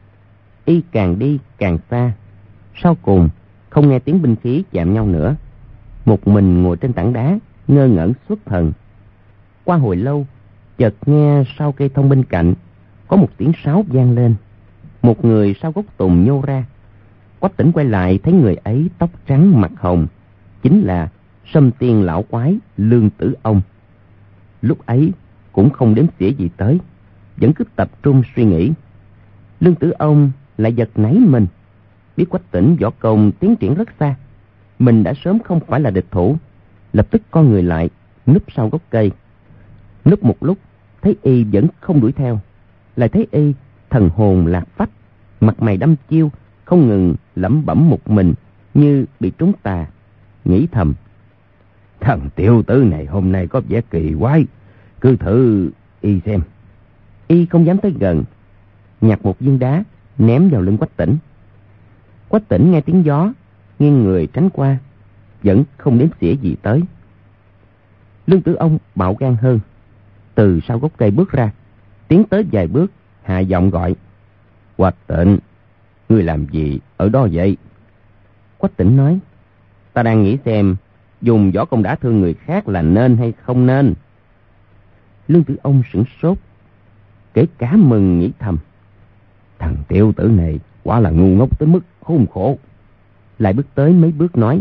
Y càng đi càng xa, sau cùng không nghe tiếng binh khí chạm nhau nữa. Một mình ngồi trên tảng đá, ngơ ngẩn xuất thần. Qua hồi lâu, chợt nghe sau cây thông bên cạnh có một tiếng sáo vang lên. Một người sau gốc tùng nhô ra. Quách Tĩnh quay lại thấy người ấy tóc trắng mặt hồng, chính là Sâm Tiên lão quái Lương Tử Ông. Lúc ấy cũng không đếm xỉa gì tới, vẫn cứ tập trung suy nghĩ. Lương Tử Ông lại giật nảy mình, biết Quách Tĩnh võ công tiến triển rất xa, mình đã sớm không phải là địch thủ, lập tức co người lại núp sau gốc cây. Núp một lúc thấy y vẫn không đuổi theo, lại thấy y thần hồn lạc phách, mặt mày đăm chiêu, không ngừng lẩm bẩm một mình như bị trúng tà, nghĩ thầm: thằng tiểu tử này hôm nay có vẻ kỳ quái, cứ thử y xem. Y không dám tới gần, nhặt một viên đá ném vào lưng Quách Tĩnh. Quách Tĩnh nghe tiếng gió, nghiêng người tránh qua, vẫn không đếm xỉa gì tới. Lương Tử Ông bạo gan hơn, từ sau gốc cây bước ra, tiến tới vài bước, hạ giọng gọi: Quách Tĩnh, ngươi làm gì ở đó vậy? Quách Tĩnh nói: ta đang nghĩ xem dùng võ công đả thương người khác là nên hay không nên. Lương Tử Ông sửng sốt, kể cả mừng nghĩ thầm: thằng tiểu tử này quả là ngu ngốc tới mức khốn khổ. Lại bước tới mấy bước nói: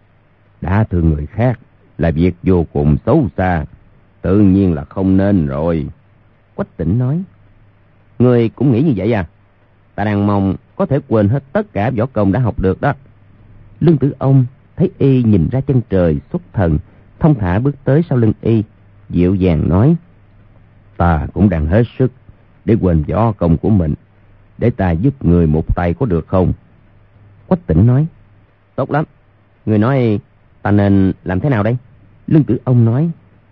đả thương người khác là việc vô cùng xấu xa, tự nhiên là không nên rồi. Quách Tĩnh nói: ngươi cũng nghĩ như vậy à? Ta đang mong có thể quên hết tất cả võ công đã học được đó. Lương Tử Ông thấy y nhìn ra chân trời xuất thần, thông thả bước tới sau lưng y, dịu dàng nói: ta cũng đang hết sức để quên võ công của mình, để ta giúp người một tay có được không? Quách Tĩnh nói: tốt lắm, người nói ta nên làm thế nào đây? Lương Tử Ông nói: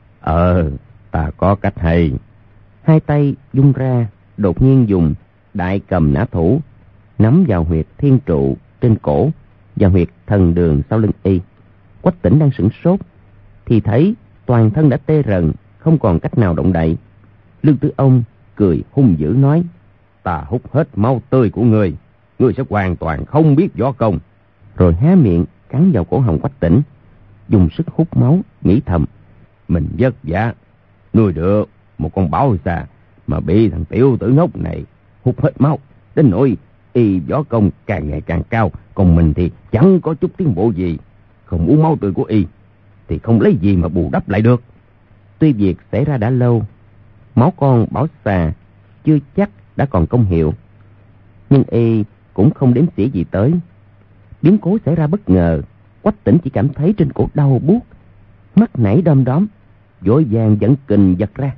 Ờ, ta có cách hay. Hai tay vung ra, đột nhiên dùng đại cầm nã thủ, nắm vào huyệt thiên trụ trên cổ và huyệt thần đường sau lưng y. Quách Tĩnh đang sửng sốt, thì thấy toàn thân đã tê rần, không còn cách nào động đậy. Lương Tử Ông cười hung dữ nói: ta hút hết máu tươi của ngươi, ngươi sẽ hoàn toàn không biết võ công. Rồi há miệng cắn vào cổ họng Quách Tĩnh, dùng sức hút máu, nghĩ thầm: mình vất vả nuôi được một con báo xà mà bị thằng tiểu tử ngốc này hút hết máu, đến nỗi y võ công càng ngày càng cao, còn mình thì chẳng có chút tiến bộ gì. Không uống máu tươi của y thì không lấy gì mà bù đắp lại được. Tuy việc xảy ra đã lâu, máu con bảo xà chưa chắc đã còn công hiệu, nhưng y cũng không đếm xỉa gì tới. Biến cố xảy ra bất ngờ, Quách Tĩnh chỉ cảm thấy trên cổ đau buốt, mắt nảy đom đóm, vội vàng dẫn kình giật ra.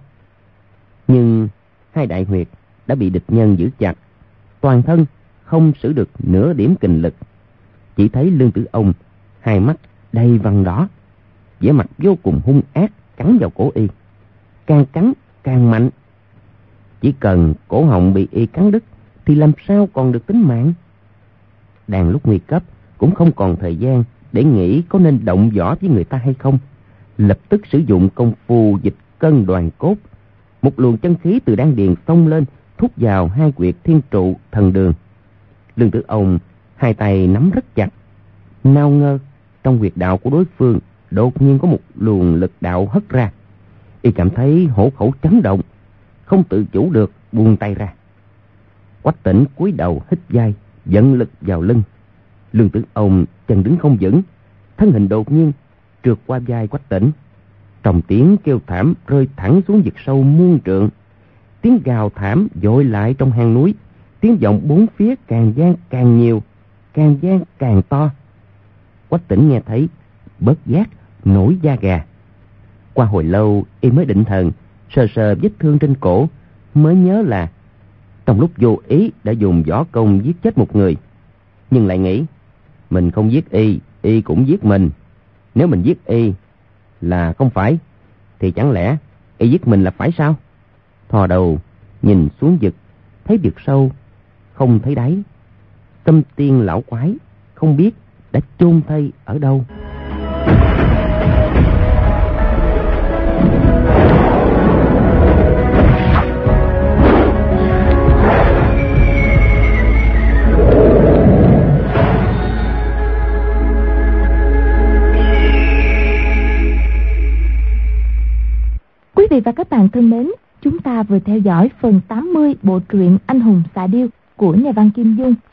Nhưng hai đại huyệt đã bị địch nhân giữ chặt, toàn thân không sử được nửa điểm kình lực. Chỉ thấy Lương Tử Ông hai mắt đầy vằn đỏ, vẻ mặt vô cùng hung ác, cắn vào cổ y, càng cắn càng mạnh. Chỉ cần cổ họng bị y cắn đứt thì làm sao còn được tính mạng. Đang lúc nguy cấp, cũng không còn thời gian để nghĩ có nên động võ với người ta hay không. Lập tức sử dụng công phu dịch cân đoàn cốt, một luồng chân khí từ đan điền xông lên, thúc vào hai huyệt thiên trụ thần đường. Lương Tử Ông hai tay nắm rất chặt, nào ngờ trong huyệt đạo của đối phương đột nhiên có một luồng lực đạo hất ra. Y cảm thấy hổ khẩu chấn động, không tự chủ được buông tay ra. Quách Tĩnh cúi đầu hít vai, dẫn lực vào lưng. Lương Tử Ông chân đứng không vững, thân hình đột nhiên trượt qua vai Quách Tĩnh, trong tiếng kêu thảm rơi thẳng xuống vực sâu muôn trượng. Tiếng gào thảm dội lại trong hang núi, tiếng vọng bốn phía càng vang càng nhiều. càng vang càng to. Quách Tĩnh nghe thấy, bất giác nổi da gà. Qua hồi lâu y mới định thần, sờ sờ vết thương trên cổ, mới nhớ là trong lúc vô ý đã dùng võ công giết chết một người. Nhưng lại nghĩ, mình không giết y, y cũng giết mình. Nếu mình giết y là không phải, thì chẳng lẽ y giết mình là phải sao? Thò đầu nhìn xuống vực, thấy vực sâu không thấy đáy. Tâm tiên lão quái không biết đã chôn thây ở đâu. Quý vị và các bạn thân mến, chúng ta vừa theo dõi phần tám mươi bộ truyện Anh hùng xạ điêu của nhà văn Kim Dung.